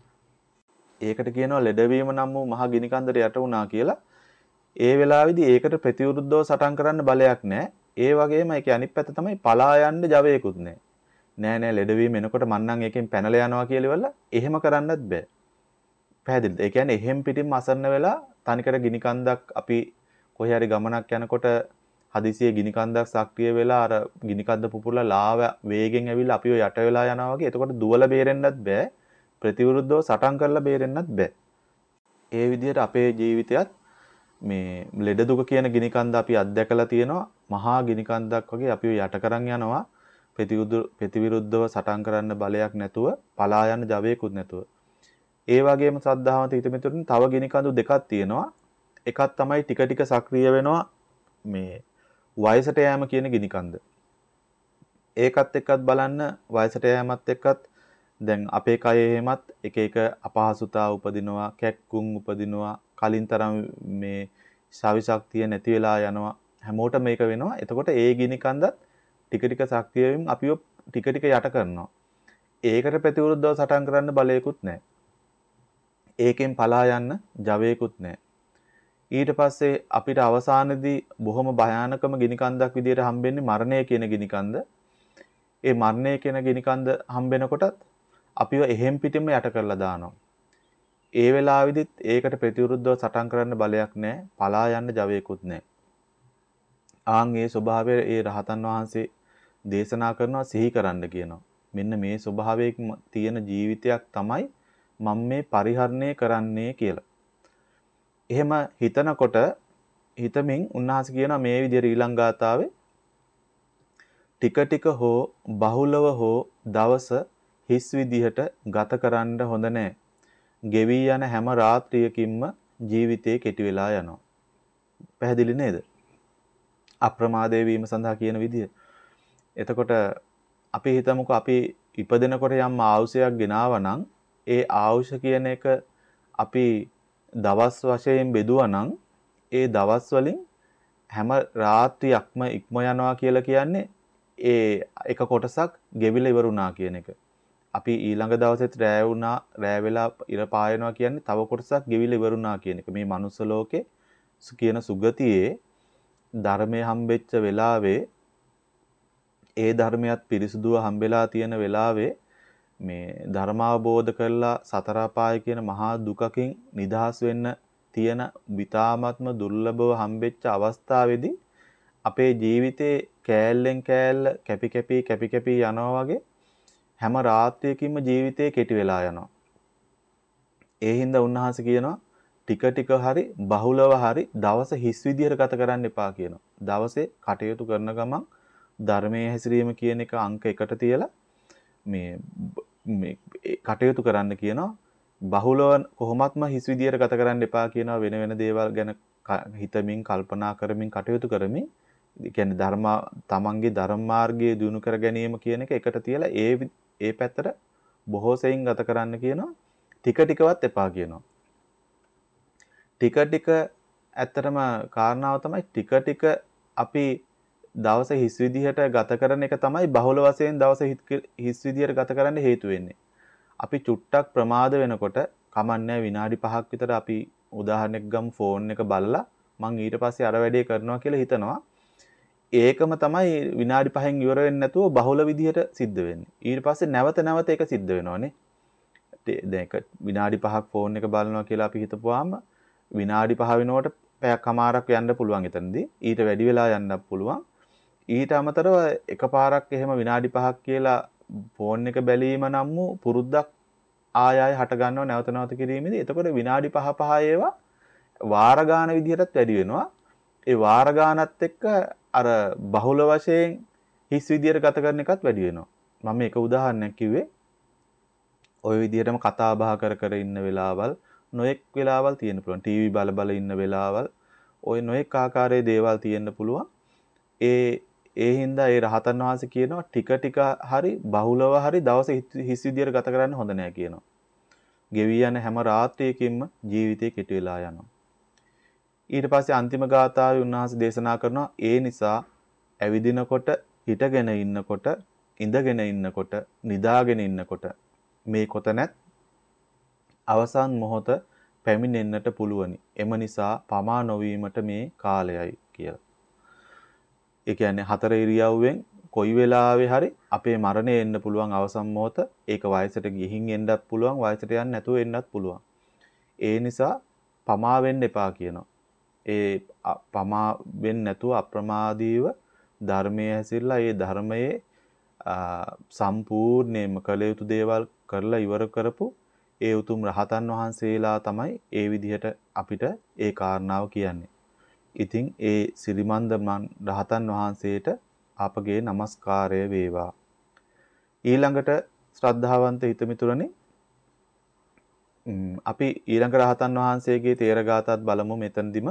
ඒකට කියනවා ලෙඩවීම නම් වූ මහා ගිනි කන්දට යට වුණා කියලා. ඒ වෙලාවේදී ඒකට ප්‍රතිවිරුද්ධව සටන් කරන්න බලයක් නැහැ. ඒ වගේම ඒකේ අනිත් පැත්ත තමයි පලා යන්න ජවයකුත් නැහැ. නෑ නෑ ලෙඩවීම එනකොට මං නම් එකෙන් පැනලා යනවා කියලා ඉවරලා එහෙම කරන්නත් බෑ. පැහැදිලිද? ඒ කියන්නේ එහෙම් පිටින්ම අසන්න වෙලා තනිකර ගිනි කන්දක් අපි කොහේ හරි ගමනක් යනකොට හදිසියේ ගිනි කන්දක් සක්‍රිය වෙලා අර ගිනි කන්ද පුපුරලා ලාව වේගෙන් ඇවිල්ලා අපිව යට වෙලා යනවා වගේ. එතකොට දුවලා බේරෙන්නත් බෑ. ප්‍රතිවිරුද්ධව සටන් කරලා බේරෙන්නත් බෑ. ඒ විදිහට අපේ ජීවිතයත් මේ ලෙඩ දුක කියන ගිනි කන්ද අපි අත්දැකලා තියෙනවා. මහා ගිනි කන්දක් වගේ අපිව යට කරන් යනවා. ප්‍රතිවිරුද්ධව සටන් කරන්න බලයක් නැතුව, පලා යන ජවයකුත් නැතුව. ඒ වගේම ශ්‍රද්ධාවන්ත හිතමිතුරුන් තව ගිනි කඳු දෙකක් තියෙනවා. එකක් තමයි ටික ටික සක්‍රිය වෙනවා මේ වයසට යෑම කියන ගිනි කන්ද. ඒකත් එක්කත් බලන්න වයසට යෑමත් එක්කත් දැන් අපේ කයේ හැමත් එක එක අපහසුතා උපදිනවා, කැක්කුම් උපදිනවා, කලින් තරම් මේ ශාවි ශක්තිය නැති වෙලා යනවා. හැමෝටම මේක වෙනවා. එතකොට ඒ ගිනි කන්දත් ටික ටික සක්‍රිය වෙමින් අපිව ටික ටික යට කරනවා. ඒකට ප්‍රතිවිරුද්ධව සටන් කරන්න බලයකුත් නැහැ. ඒකෙන් පලා යන්න ජවයකුත් නැහැ. ඊට පස්සේ අපිට අවසානයේදී බොහොම භයානකම ගිනි කන්දක් විදියට හම්බෙන්නේ මරණය කියන ගිනි කන්ද. ඒ මරණය කියන ගිනි කන්ද හම්බෙනකොටත් අපිව එහෙම් පිටින්ම යට කරලා දානවා. ඒ වෙලාවෙදිත් ඒකට ප්‍රතිවිරුද්ධව සටන් කරන්න බලයක් නැහැ. පලා යන්න ජවයකුත් නැහැ. ආන් ඒ ස්වභාවය ඒ රහතන් වහන්සේ දේශනා කරනවා සිහි කරන්න කියනවා. මෙන්න මේ ස්වභාවයකින් තියෙන ජීවිතයක් තමයි මම මේ පරිහරණය කරන්නේ කියලා. එහෙම හිතනකොට හිතමින් උන්වහන්සේ කියනවා මේ විදිහට ඊළඟ ගාථාවේ ටික ටික හෝ බහුලව හෝ දවස හිස් විදිහට ගත කරන්න හොඳ නැහැ. ගෙවි යන හැම රාත්‍රියකින්ම ජීවිතේ කෙටි වෙලා යනවා. පැහැදිලි නේද? අප්‍රමාදේ වීම සඳහා කියන විදිය. එතකොට අපි හිතමුකෝ අපි ඉපදෙනකොට යම් ආයුෂයක් ගෙනාවා නම් ඒ ආයුෂ කියන එක අපි දවස් වශයෙන් බෙදුවා නම් ඒ දවස් වලින් හැම රාත්‍රියක්ම ඉක්ම යනවා කියලා කියන්නේ ඒ එක කොටසක් ගෙවිලා ඉවරුණා කියන එක. අපි ඊළඟ දවසෙත් රෑ වුණා රෑ වෙලා ඉර පායනවා කියන්නේ තව කොටසක් ගෙවිලා ඉවරුණා කියන එක. මේ මනුස්ස ලෝකේ කියන සුගතියේ ධර්මය හම්බෙච්ච වෙලාවේ ඒ ධර්මයක් පිරිසුදුව හම්බෙලා තියෙන වෙලාවේ මේ ධර්මාවබෝධ කරලා සතර අපාය කියන මහා දුකකින් නිදහස් වෙන්න තියෙන විතාමත්ම දුර්ලභව හම්බෙච්ච අවස්ථාවේදී අපේ ජීවිතේ කෑල්ලෙන් කෑල්ල කැපි කැපි කැපි කැපි යනවා වගේ හැම රාත්‍රියකින්ම ජීවිතේ කෙටි වෙලා යනවා. ඒ හින්දා උන්වහන්සේ කියනවා ටික ටික හරි බහුලව හරි දවස හිස් විදියට ගත කරන්න එපා කියනවා. දවසේ කටයුතු කරන ගමන් ධර්මයේ හැසිරීම කියන එක අංක එකට තියලා මේ මේ කටයුතු කරන්න කියනවා. බහුලව කොහොමත්ම හිස් විදියට ගත කරන්න එපා කියනවා. වෙන වෙන දේවල් ගැන හිතමින් කල්පනා කරමින් කටයුතු කරමින් කියන්නේ ධර්ම තමන්ගේ ධර්ම මාර්ගයේ දිනු කර ගැනීම කියන එක එකට තියලා ඒ ඒ පැත්තට බොහෝ සෙයින් ගත කරන්න කියනවා. ටික ටිකවත් එපා කියනවා. ටික ටික ඇත්තටම කාරණාව තමයි ටික ටික අපි දවස හිස් විදිහට ගත කරන එක තමයි බහුල වශයෙන් දවස හිස් විදිහට ගත කරන්න හේතු වෙන්නේ. අපි චුට්ටක් ප්‍රමාද වෙනකොට කමන්නේ විනාඩි පහක් විතර අපි උදාහරණයක් ගමු ෆෝන් එක බලලා මං ඊට පස්සේ අර වැඩේ කරනවා කියලා හිතනවා. ඒකම තමයි විනාඩි පහෙන් ඉවර වෙන්නේ නැතුව බහුල විදිහට සිද්ධ වෙන්නේ. ඊට පස්සේ නැවත නැවත ඒක සිද්ධ වෙනවනේ. දැන් විනාඩි පහක් ෆෝන් එක බලනවා කියලා අපි හිතපුවාම විනාඩි පහ වෙනකොට පැයක් හමාරක් යන්න පුළුවන් එතනදී. ඊට වැඩි වෙලා යන්නත් පුළුවන්. ඊට අමතරව එකපාරක් එහෙම විනාඩි පහක් කියලා ෆෝන් එක බැලීම නම් වූ පුරුද්දක් ආය ආය හට ගන්නව නැවත නැවත කිරීමේදී එතකොට විනාඩි පහ පහ ඒවා වාර ගාන විදිහටත් වැඩි වෙනවා. ඒ වාර ගානත් එක්ක අර බහුල වශයෙන් හිස් විදියට ගත කරන එකත් වැඩි වෙනවා. මම මේක උදාහරණයක් කිව්වේ. ওই විදිහටම කතා බහ කර කර ඉන්න වෙලාවල් නොඑක් වෙලාවල් තියෙන්න පුළුවන්. ටීවී බල බල ඉන්න වෙලාවල් ওই නොඑක් ආකාරයේ දේවල් තියෙන්න පුළුවන්. ඒ ඒ හින්දා ඒ රහතන් වහන්සේ කියනවා ටික ටික හරි බහුලව හරි දවස හිස් විදියට ගත කරන්න හොඳ නෑ කියනවා. ගෙවි යන හැම රාත්‍රියකින්ම ජීවිතේ කෙටි වෙලා යනවා. ඊට පස්සේ අන්තිම ගාථාවේ උන්වහන්සේ දේශනා කරනවා ඒ නිසා ඇවිදිනකොට හිටගෙන ඉන්නකොට ඉඳගෙන ඉන්නකොට නිදාගෙන ඉන්නකොට මේ කොතනත් අවසන් මොහොත පැමිණෙන්නට පුළුවනි. එම නිසා පමා නොවීමට මේ කාලයයි කියලා. ඒ කියන්නේ හතර ඉරියව්වෙන් කොයි වෙලාවෙ හරි අපේ මරණය එන්න පුළුවන් අවසන් මොහොත. ඒක වයසට ගිහින් එන්නත් පුළුවන්, වයසට යන්න නැතුව එන්නත් පුළුවන්. ඒ නිසා පමා වෙන්න එපා කියනවා. ඒ පමා වෙන්නේ නැතුව අප්‍රමාදීව ධර්මයේ හැසිරලා ඒ ධර්මයේ සම්පූර්ණයෙන්ම කළ යුතු දේවල් කරලා ඉවර කරපු ඒ උතුම් රහතන් වහන්සේලා තමයි ඒ විදිහට අපිට ඒ කාරණාව කියන්නේ. ඉතින් ඒ සිරිමන්ද රහතන් වහන්සේට අපගේ নমස්කාරය වේවා. ඊළඟට ශ්‍රද්ධාවන්ත හිතමිතුරනි අපි ඊළඟ රහතන් වහන්සේගේ තේරගාතත් බලමු. මෙතනදිම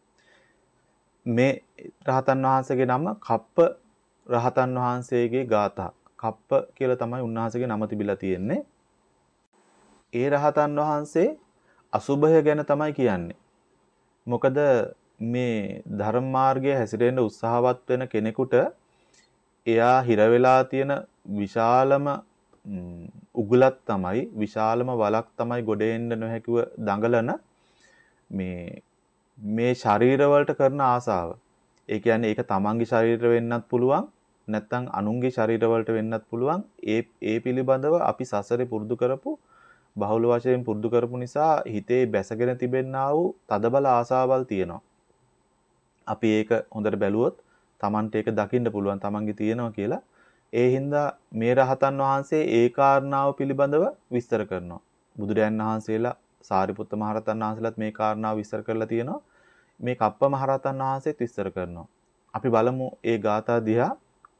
මේ රහතන් වහන්සේගේ නම කප්ප රහතන් වහන්සේගේ ගාථා. කප්ප කියලා තමයි උන්වහන්සේගේ නම තිබිලා තියෙන්නේ. ඒ රහතන් වහන්සේ අසුභය ගැන තමයි කියන්නේ. මොකද මේ ධර්ම මාර්ගයේ හැසිරෙන්න උත්සාහවත් වෙන කෙනෙකුට එයා හිර වෙලා තියෙන විශාලම උගුලක් තමයි විශාලම වලක් තමයි ගොඩ එන්න නොහැකිව දඟලන මේ මේ ශරීර වලට කරන ආසාව. ඒ කියන්නේ ඒක තමන්ගේ ශරීර වෙන්නත් පුළුවන් නැත්නම් අනුන්ගේ ශරීර වලට වෙන්නත් පුළුවන්. ඒ ඒ පිළිබඳව අපි සසරේ පුරුදු කරපු බහුල වශයෙන් පුරුදු කරපු නිසා හිතේ බැසගෙන තිබෙනා වූ තදබල ආසාවල් තියෙනවා. අපි ඒක හොඳට බැලුවොත් තමන්ට ඒක දකින්න පුළුවන් තමන්ගේ තියෙනවා කියලා. ඒ හින්දා මේ රහතන් වහන්සේ ඒ කාරණාව පිළිබඳව විස්තර කරනවා. බුදුරයන් වහන්සේලා සාරිපුත්ත මහරහතන් වහන්සේලාත් මේ කාරණාව විස්තර කරලා තියෙනවා. මේ කප්ප මහරහතන් වහන්සේත් විස්තර කරනවා. අපි බලමු ඒ ගාථා දිහා.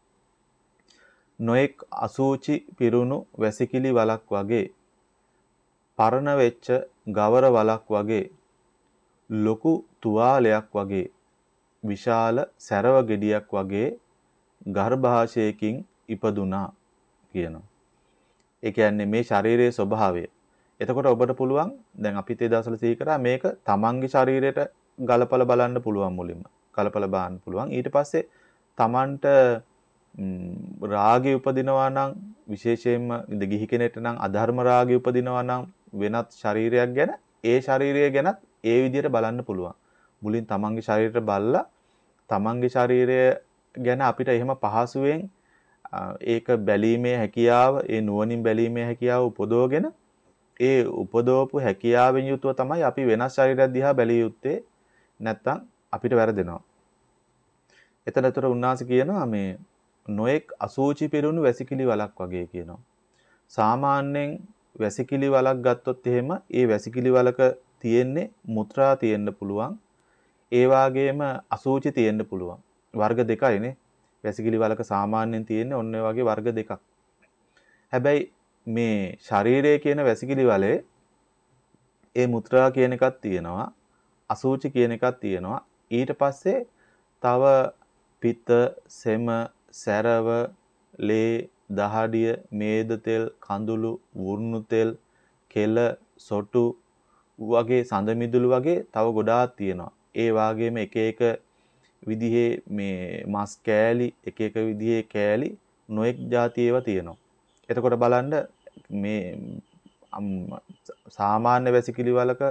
නොඑක් අසූචි පිරුණු වැසිකිලි වලක් වගේ පරණ වෙච්ච ගවර වලක් වගේ ලොකු තුවාලයක් වගේ විශාල සැරව ගෙඩියක් වගේ ගර්භාෂයකින් ඉපදුනා කියනවා. ඒ කියන්නේ මේ ශරීරයේ ස්වභාවය. එතකොට ඔබට පුළුවන් දැන් අපි තේ දවසල සිහි කරා මේක තමන්ගේ ශරීරයට ගලපලා බලන්න පුළුවන් මුලින්ම. ගලපලා බලන්න පුළුවන්. ඊට පස්සේ තමන්ට රාගය උපදිනවා නම් විශේෂයෙන්ම ඉඳ ගිහි කෙනෙක්ට නම් අධර්ම රාගය උපදිනවා නම් වෙනත් ශරීරයක් ගැන ඒ ශරීරය ගැනත් ඒ විදිහට බලන්න පුළුවන්. මුලින් තමන්ගේ ශරීරයට බලලා තමන්ගේ ශරීරය ගැන අපිට එහෙම පහසුවෙන් ඒක බැලීමේ හැකියාව, ඒ නුවණින් බැලීමේ හැකියාව උපදවගෙන ඒ උපදවපු හැකියාවෙන් යුතුව තමයි අපි වෙනස් ශරීරයක් දිහා බැලිය යුත්තේ. නැත්තම් අපිට වැරදෙනවා. එතනතර උන්වහන්සේ කියනවා මේ නොඑක් අසූචි පිරුණු වැසිකිලි වලක් වගේ කියනවා. සාමාන්‍යයෙන් වැසිකිලි වලක් ගත්තොත් එහෙම ඒ වැසිකිලි වලක තියෙන්නේ මුත්‍රා තියෙන්න පුළුවන්. ඒ වගේම අසූචි තියෙන්න පුළුවන්. වර්ග දෙකයිනේ. වැසිකිලි වලක සාමාන්‍යයෙන් තියෙන්නේ ඔන්න ඔය වගේ වර්ග දෙකක්. හැබැයි මේ ශරීරයේ කියන වැසිකිලි වලේ ඒ මුත්‍රා කියන එකක් තියෙනවා. අසූචි කියන එකක් තියෙනවා. ඊට පස්සේ තව පිත්ත, සෙම, සැරව, ලේ, දහඩිය, මේද තෙල්, කඳුළු, වුරුණු තෙල්, කෙල, සොටු වගේ සඳ මිදුළු වගේ තව ගොඩාක් තියෙනවා. ඒ වගේම එක එක විදිහේ මේ මස් කෑලි, එක එක විදිහේ කෑලි නොඑක් જાති ඒවා තියෙනවා. එතකොට බලන්න මේ සාමාන්‍ය වැසිකිලි වලක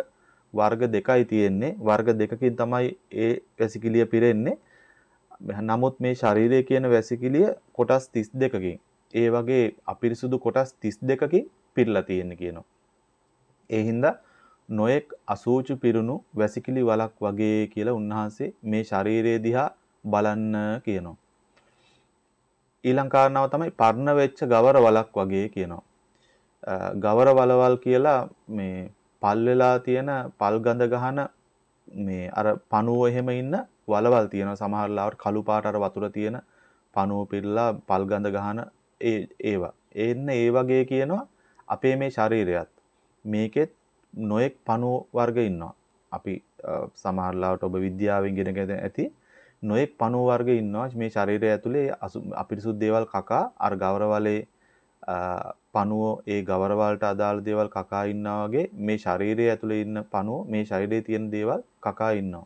වර්ග දෙකයි තියෙන්නේ. වර්ග දෙකකින් තමයි ඒ වැසිකිළිය පිරෙන්නේ. නමුත් මේ ශරීරය කියන වැසිකිළිය කොටස් තිස් දෙකකින් ඒ වගේ අපිරිසුදු කොටස් තිස් දෙකකින් පිරලා තියෙන්නේ කියනවා. ඒ හින්දා නොයෙක් අසූචි පිරුණු වැසිකිලි වලක් වගේ කියලා උන්වහන්සේ මේ ශරීරය දිහා බලන්න කියනවා. ඊළඟ කාරණාව තමයි පර්ණ වෙච්ච ගවර වලක් වගේ කියනවා. ගවර වලවල් කියලා මේ පල් වෙලා තියෙන පල් ගඳ ගහන මේ අර පණුව එහෙම ඉන්න වලවල් තියෙනවා. සමහර ලාවට කළු පාට අර වතුර තියෙන පණුව පිරලා පල් ගඳ ගහන ඒ ඒවා. එන්න ඒ වගේ කියනවා අපේ මේ ශරීරයත්. මේකෙත් නොයෙක් පණුව වර්ග ඉන්නවා. අපි සමහර ලාවට ඔබ විද්‍යාවෙන් ඉගෙනගෙන ඇති නොයෙක් පණුව වර්ග ඉන්නවා මේ ශරීරය ඇතුලේ අපිරිසුදු දේවල් කකා අර ගවර වලේ පණුව ඒ ගවර වලට අදාළ දේවල් කකා ඉන්නා වගේ මේ ශරීරය ඇතුලේ ඉන්න පණුව මේ ශරීරයේ තියෙන දේවල් කකා ඉන්නවා.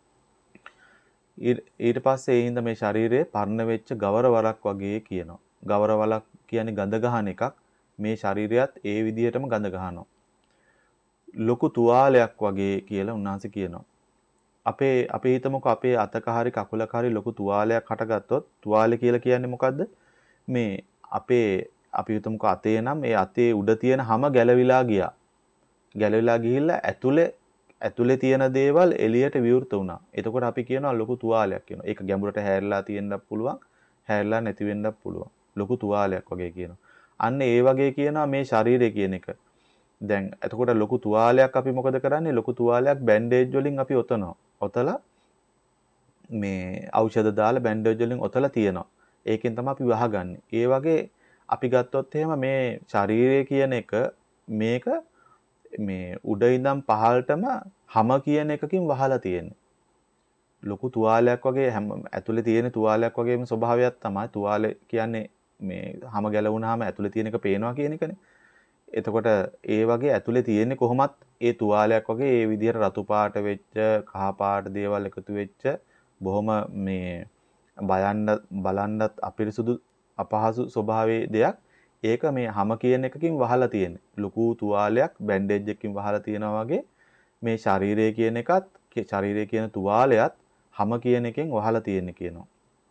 ඊට පස්සේ ඒ හින්දා මේ ශරීරයේ පර්ණ වෙච්ච ගවර වලක් වගේ කියනවා. ගවර වලක් කියන්නේ ගඳ ගහන එකක්. මේ ශරීරයත් ඒ විදිහටම ගඳ ගහනවා. ලොකු තුවාලයක් වගේ කියලා උන්වහන්සේ කියනවා. අපේ අපි හිතමුකෝ අපේ අතක හරි කකුලක හරි ලොකු තුවාලයක් හටගත්තොත් තුවාලය කියලා කියන්නේ මොකද්ද? මේ අපේ අපි හිතමුකෝ අතේ නම් ඒ අතේ උඩ තියෙන හැම ගැලවිලා ගියා. ගැලවිලා ගිහිල්ලා ඇතුලේ ඇතුලේ තියෙන දේවල් එළියට විවෘත වුණා. එතකොට අපි කියනවා ලොකු තුවාලයක් කියනවා. ඒක ගැඹුරට හැරිලා තියෙන්නත් පුළුවන්, හැරිලා නැති වෙන්නත් පුළුවන්. ලොකු තුවාලයක් වගේ කියනවා. අන්න ඒ වගේ කියනවා මේ ශරීරය කියන එක. දැන් එතකොට ලොකු තුවාලයක් අපි මොකද කරන්නේ? ලොකු තුවාලයක් බැන්ඩේජ් වලින් අපි ඔතනවා. ඔතලා මේ ඖෂධ දාලා බැන්ඩේජ් වලින් ඔතලා තියෙනවා. ඒකෙන් තමයි අපි වහගන්නේ. ඒ වගේ අපි ගත්තොත් එහෙම මේ ශරීරය කියන එක මේක මේ උඩ ඉඳන් පහළටම හැම කියන එකකින් වහලා තියෙන්නේ. ලොකු තුවාලයක් වගේ හැම ඇතුලේ තියෙන තුවාලයක් වගේම ස්වභාවයක් තමයි. තුවාලේ කියන්නේ මේ හැම ගැලවුණාම ඇතුලේ තියෙන එක පේනවා කියන එකනේ. එතකොට ඒ වගේ ඇතුලේ තියෙන්නේ කොහොමත් ඒ තුවාලයක් වගේ ඒ විදිහට රතු පාට වෙච්ච කහ පාට දේවල් එකතු වෙච්ච බොහොම මේ බලන්න බලන්නත් අපිරිසුදු අපහසු ස්වභාවයේ දෙයක්. ඒක මේ හැම කියන එකකින් වහලා තියෙන්නේ. ලොකු තුවාලයක් බැන්ඩේජ් එකකින් වහලා තියෙනවා වගේ මේ ශරීරය කියන එකත් ශරීරය කියන තුවාලයත් හැම කියන එකෙන් වහලා තියෙන්නේ කියනවා.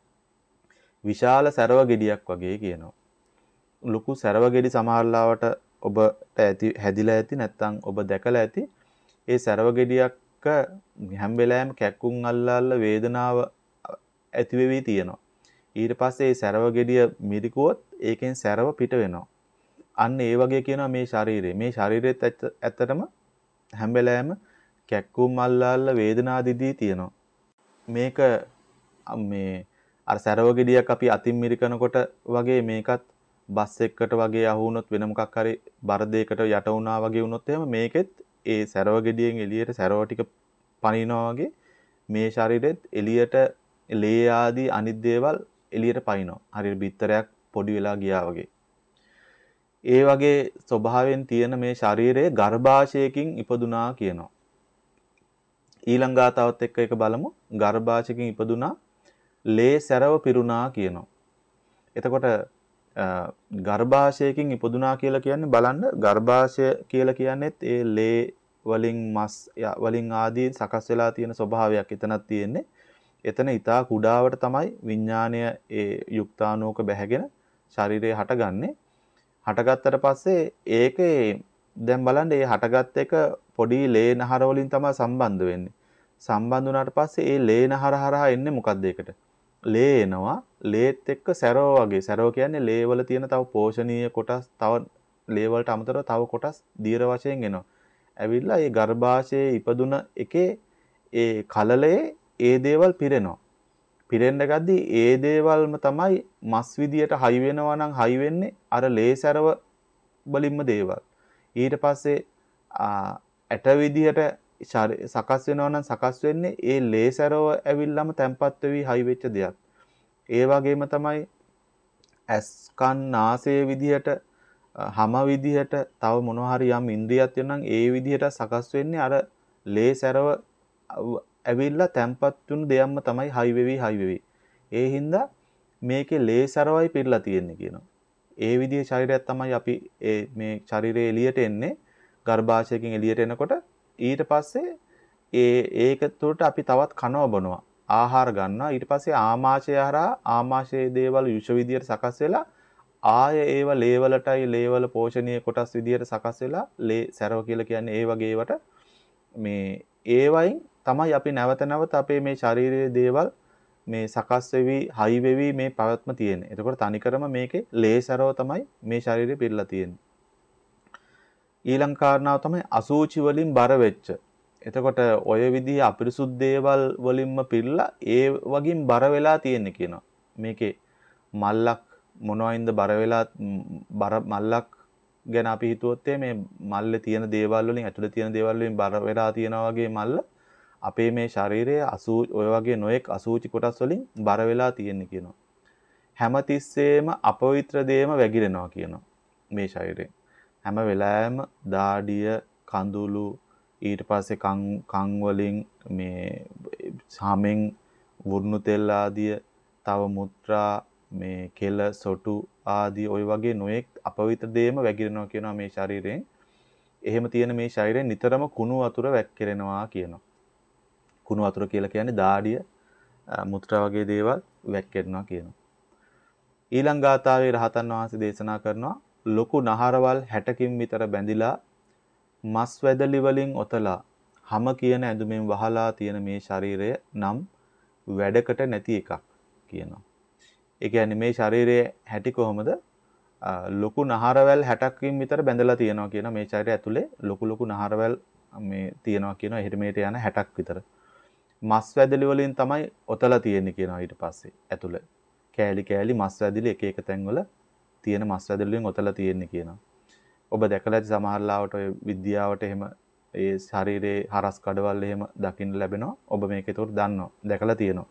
විශාල සරව ගෙඩියක් වගේ කියනවා. ලොකු සරව ගෙඩි සමහරලාවට ඔබට ඇති හැදිලා ඇති නැත්නම් ඔබ දැකලා ඇති. ඒ සරව ගෙඩියක් හැම වෙලාවෙම කැක්කුම් අල්ලා අල්ලා වේදනාව ඇති වෙවි තියෙනවා. ඊට පස්සේ ඒ සරව ගෙඩිය මිරිකුවොත් ඒකෙන් සරව පිට වෙනවා. අන්න ඒ වගේ කියනවා මේ ශරීරය. මේ ශරීරෙත් ඇත්තටම හැම වෙලාවෙම කැක්කුම් අල්ලා අල්ලා වේදනා දිදී තියෙනවා. මේක මේ අර සරව ගෙඩියක් අපි අතින් මිරිකනකොට වගේ මේකත් බස් එකකට වගේ අහු වුණොත් වෙන මොකක් හරි බර දෙයකට යට වුණා වගේ වුණොත් එහෙම මේකෙත් ඒ සරව ගෙඩියෙන් එළියට සරව ටික පනිනවා වගේ මේ ශරීරෙත් එළියට ලේ ආදී අනිත් දේවල් එළියට පනිනවා. හරියට බිත්තරයක් පොඩි වෙලා ගියා වගේ. ඒ වගේ ස්වභාවයෙන් තියෙන මේ ශරීරයේ ගර්භාෂයකින් ඉපදුනා කියනවා. ඊළඟ ගාතාවත් එක්ක එක බලමු. ගර්භාෂයකින් ඉපදුනා ලේ සරව පිරුණා කියනවා. එතකොට ගර්භාෂයකින් ඉපදුනා කියලා කියන්නේ බලන්න ගර්භාෂය කියලා කියන්නේත් ඒ ලේ වලින් මස් වලින් ආදී සකස් වෙලා තියෙන ස්වභාවයක් එතනක් තියෙන්නේ. එතන ඊටා කුඩාවට තමයි විඥාණය ඒ යුක්තාණුක බැහැගෙන ශරීරය හටගන්නේ. හටගත්තට පස්සේ ඒකේ දැන් බලන්න මේ හටගත් එක පොඩි ලේ නහර වලින් තමයි සම්බන්ධ වෙන්නේ. සම්බන්ධ වුණාට පස්සේ ඒ ලේ නහර හරහා එන්නේ මොකක්ද ඒකට? ලේ එනවා. ලේත් එක්ක සැරව වගේ. සැරව කියන්නේ ලේ වල තියෙන තව පෝෂණීය කොටස් තව ලේ වලට අමතරව තව කොටස් දීර්ඝ වශයෙන් එනවා. ඇවිල්ලා ඒ ගර්භාෂයේ ඉපදුන එකේ ඒ කලලයේ ඒ දේවල් පිරෙනවා. පිරෙන්න ගද්දී ඒ දේවල්ම තමයි මස් විදියට හයි වෙනවා නම් හයි වෙන්නේ අර ලේ සැරව වලින්ම දේවල්. ඊට පස්සේ ඇට විදියට සකස් වෙනවා නම් සකස් වෙන්නේ ඒ ලේ සැරව ඇවිල්ලාම තැම්පත් වෙවි හයි වෙච්ච දෙයක්. ඒ වගේම තමයි ඇස් කන් නාසය විදියට හැම විදියට තව මොනවා හරි යම් ඉන්ද්‍රියක් තියෙනවා නම් ඒ විදියට සකස් වෙන්නේ අර ලේ සැරව ඇවිල්ලා තැම්පත් වුණු දෙයක්ම තමයි හයි වෙවි හයි වෙවි. ඒ හින්දා මේකේ ලේ සැරවයි පිරලා තියෙන්නේ කියනවා. ඒ විදිහේ ශරීරයක් තමයි අපි මේ ශරීරයේ එළියට එන්නේ. ගර්භාෂයකින් එළියට එනකොට ඊට පස්සේ ඒ ඒක තුළට අපි තවත් කනවා බොනවා. ආහාර ගන්නවා. ඊට පස්සේ ආමාශය හරහා ආමාශයේ දේවල් යුෂ විදියට සකස් වෙලා ආය ඒව ලේවලටයි ලේවල පෝෂණීය කොටස් විදියට සකස් වෙලා ලේ සැරව කියලා කියන්නේ ඒ වගේ ඒවට මේ ඒවයින් තමයි අපි නැවත නැවත අපේ මේ ශාරීරික දේවල් මේ සකස් වෙවි හයි වෙවි මේ පැවැත්ම තියෙන්නේ. එතකොට තනිකරම මේකේ ලේ සැරව තමයි මේ ශරීරය පිරලා තියෙන්නේ. ඊළඟ කාරණාව තමයි අසූචි වලින් බර වෙච්ච. එතකොට ඔය විදිහේ අපිරිසුදු දේවල් වලින්ම පිරලා ඒ වගින් බර වෙලා තියෙන්නේ කියනවා. මේකේ මල්ලක් මොනවයින්ද බර වෙලා බර මල්ලක් ගැන අපි හිතුවොත් මේ මල්ලේ තියෙන දේවල් වලින් ඇතුලේ තියෙන දේවල් වලින් බර වෙලා තියෙනවා වගේ මල්ල අපේ මේ ශරීරයේ අසූ ඔය වගේ නොඑක් අසූචි කොටස් වලින් බර වෙලා තියෙන්නේ කියනවා. හැමතිස්සෙම අපවිත්‍ර දේම වැగిරෙනවා කියනවා මේ ශරීරයෙන්. හැම වෙලාවෙම දාඩිය, කඳුළු, ඊට පස්සේ කන් කන් වලින් මේ සාමෙන් වුරුණු තෙල් ආදිය, තව මුත්‍රා, මේ කෙල, සොටු ආදී ওই වගේ නොඑක් අපවිත්‍ර දේම වැగిරෙනවා කියනවා මේ ශරීරයෙන්. එහෙම තියෙන මේ ශරීරයෙන් නිතරම කුණු වතුර වැක්කිරෙනවා කියනවා. කුණු වතුර කියලා කියන්නේ දාඩිය, මුත්‍රා වගේ දේවල් වැක්කිරෙනවා කියනවා. ඊළඟ ගාථාවේ රහතන් වහන්සේ දේශනා කරනවා ලොකු නහරවල් හැටකින් විතර බැඳිලා මස් වැදලි වලින් ඔතලා හැම කියන ඇඳුමෙන් වහලා තියෙන මේ ශරීරය නම් වැඩකට නැති එකක් කියනවා. ඒ කියන්නේ මේ ශරීරයේ හැටි කොහොමද? ලොකු නහරවල් හැටකින් විතර බැඳලා තියෙනවා කියන මේ ශරීරය ඇතුලේ ලොකු ලොකු නහරවල් මේ තියෙනවා කියනවා. එහෙට මෙහෙට යන හැටක් විතර. මස් වැදලි වලින් තමයි ඔතලා තියෙන්නේ කියනවා ඊට පස්සේ ඇතුලේ. කෑලි කෑලි මස් වැදලි එක එක තැන්වල තියෙන මස් වැදලි වලින් ඔතලා තියෙන්නේ කියනවා. ඔබ දැකලා ඇති සමහර ලාවට ඔය විද්‍යාවට එහෙම ඒ ශරීරයේ හරස් කඩවල් එහෙම දකින්න ලැබෙනවා. ඔබ මේක ඒකට දන්නවා. දැකලා තියෙනවා.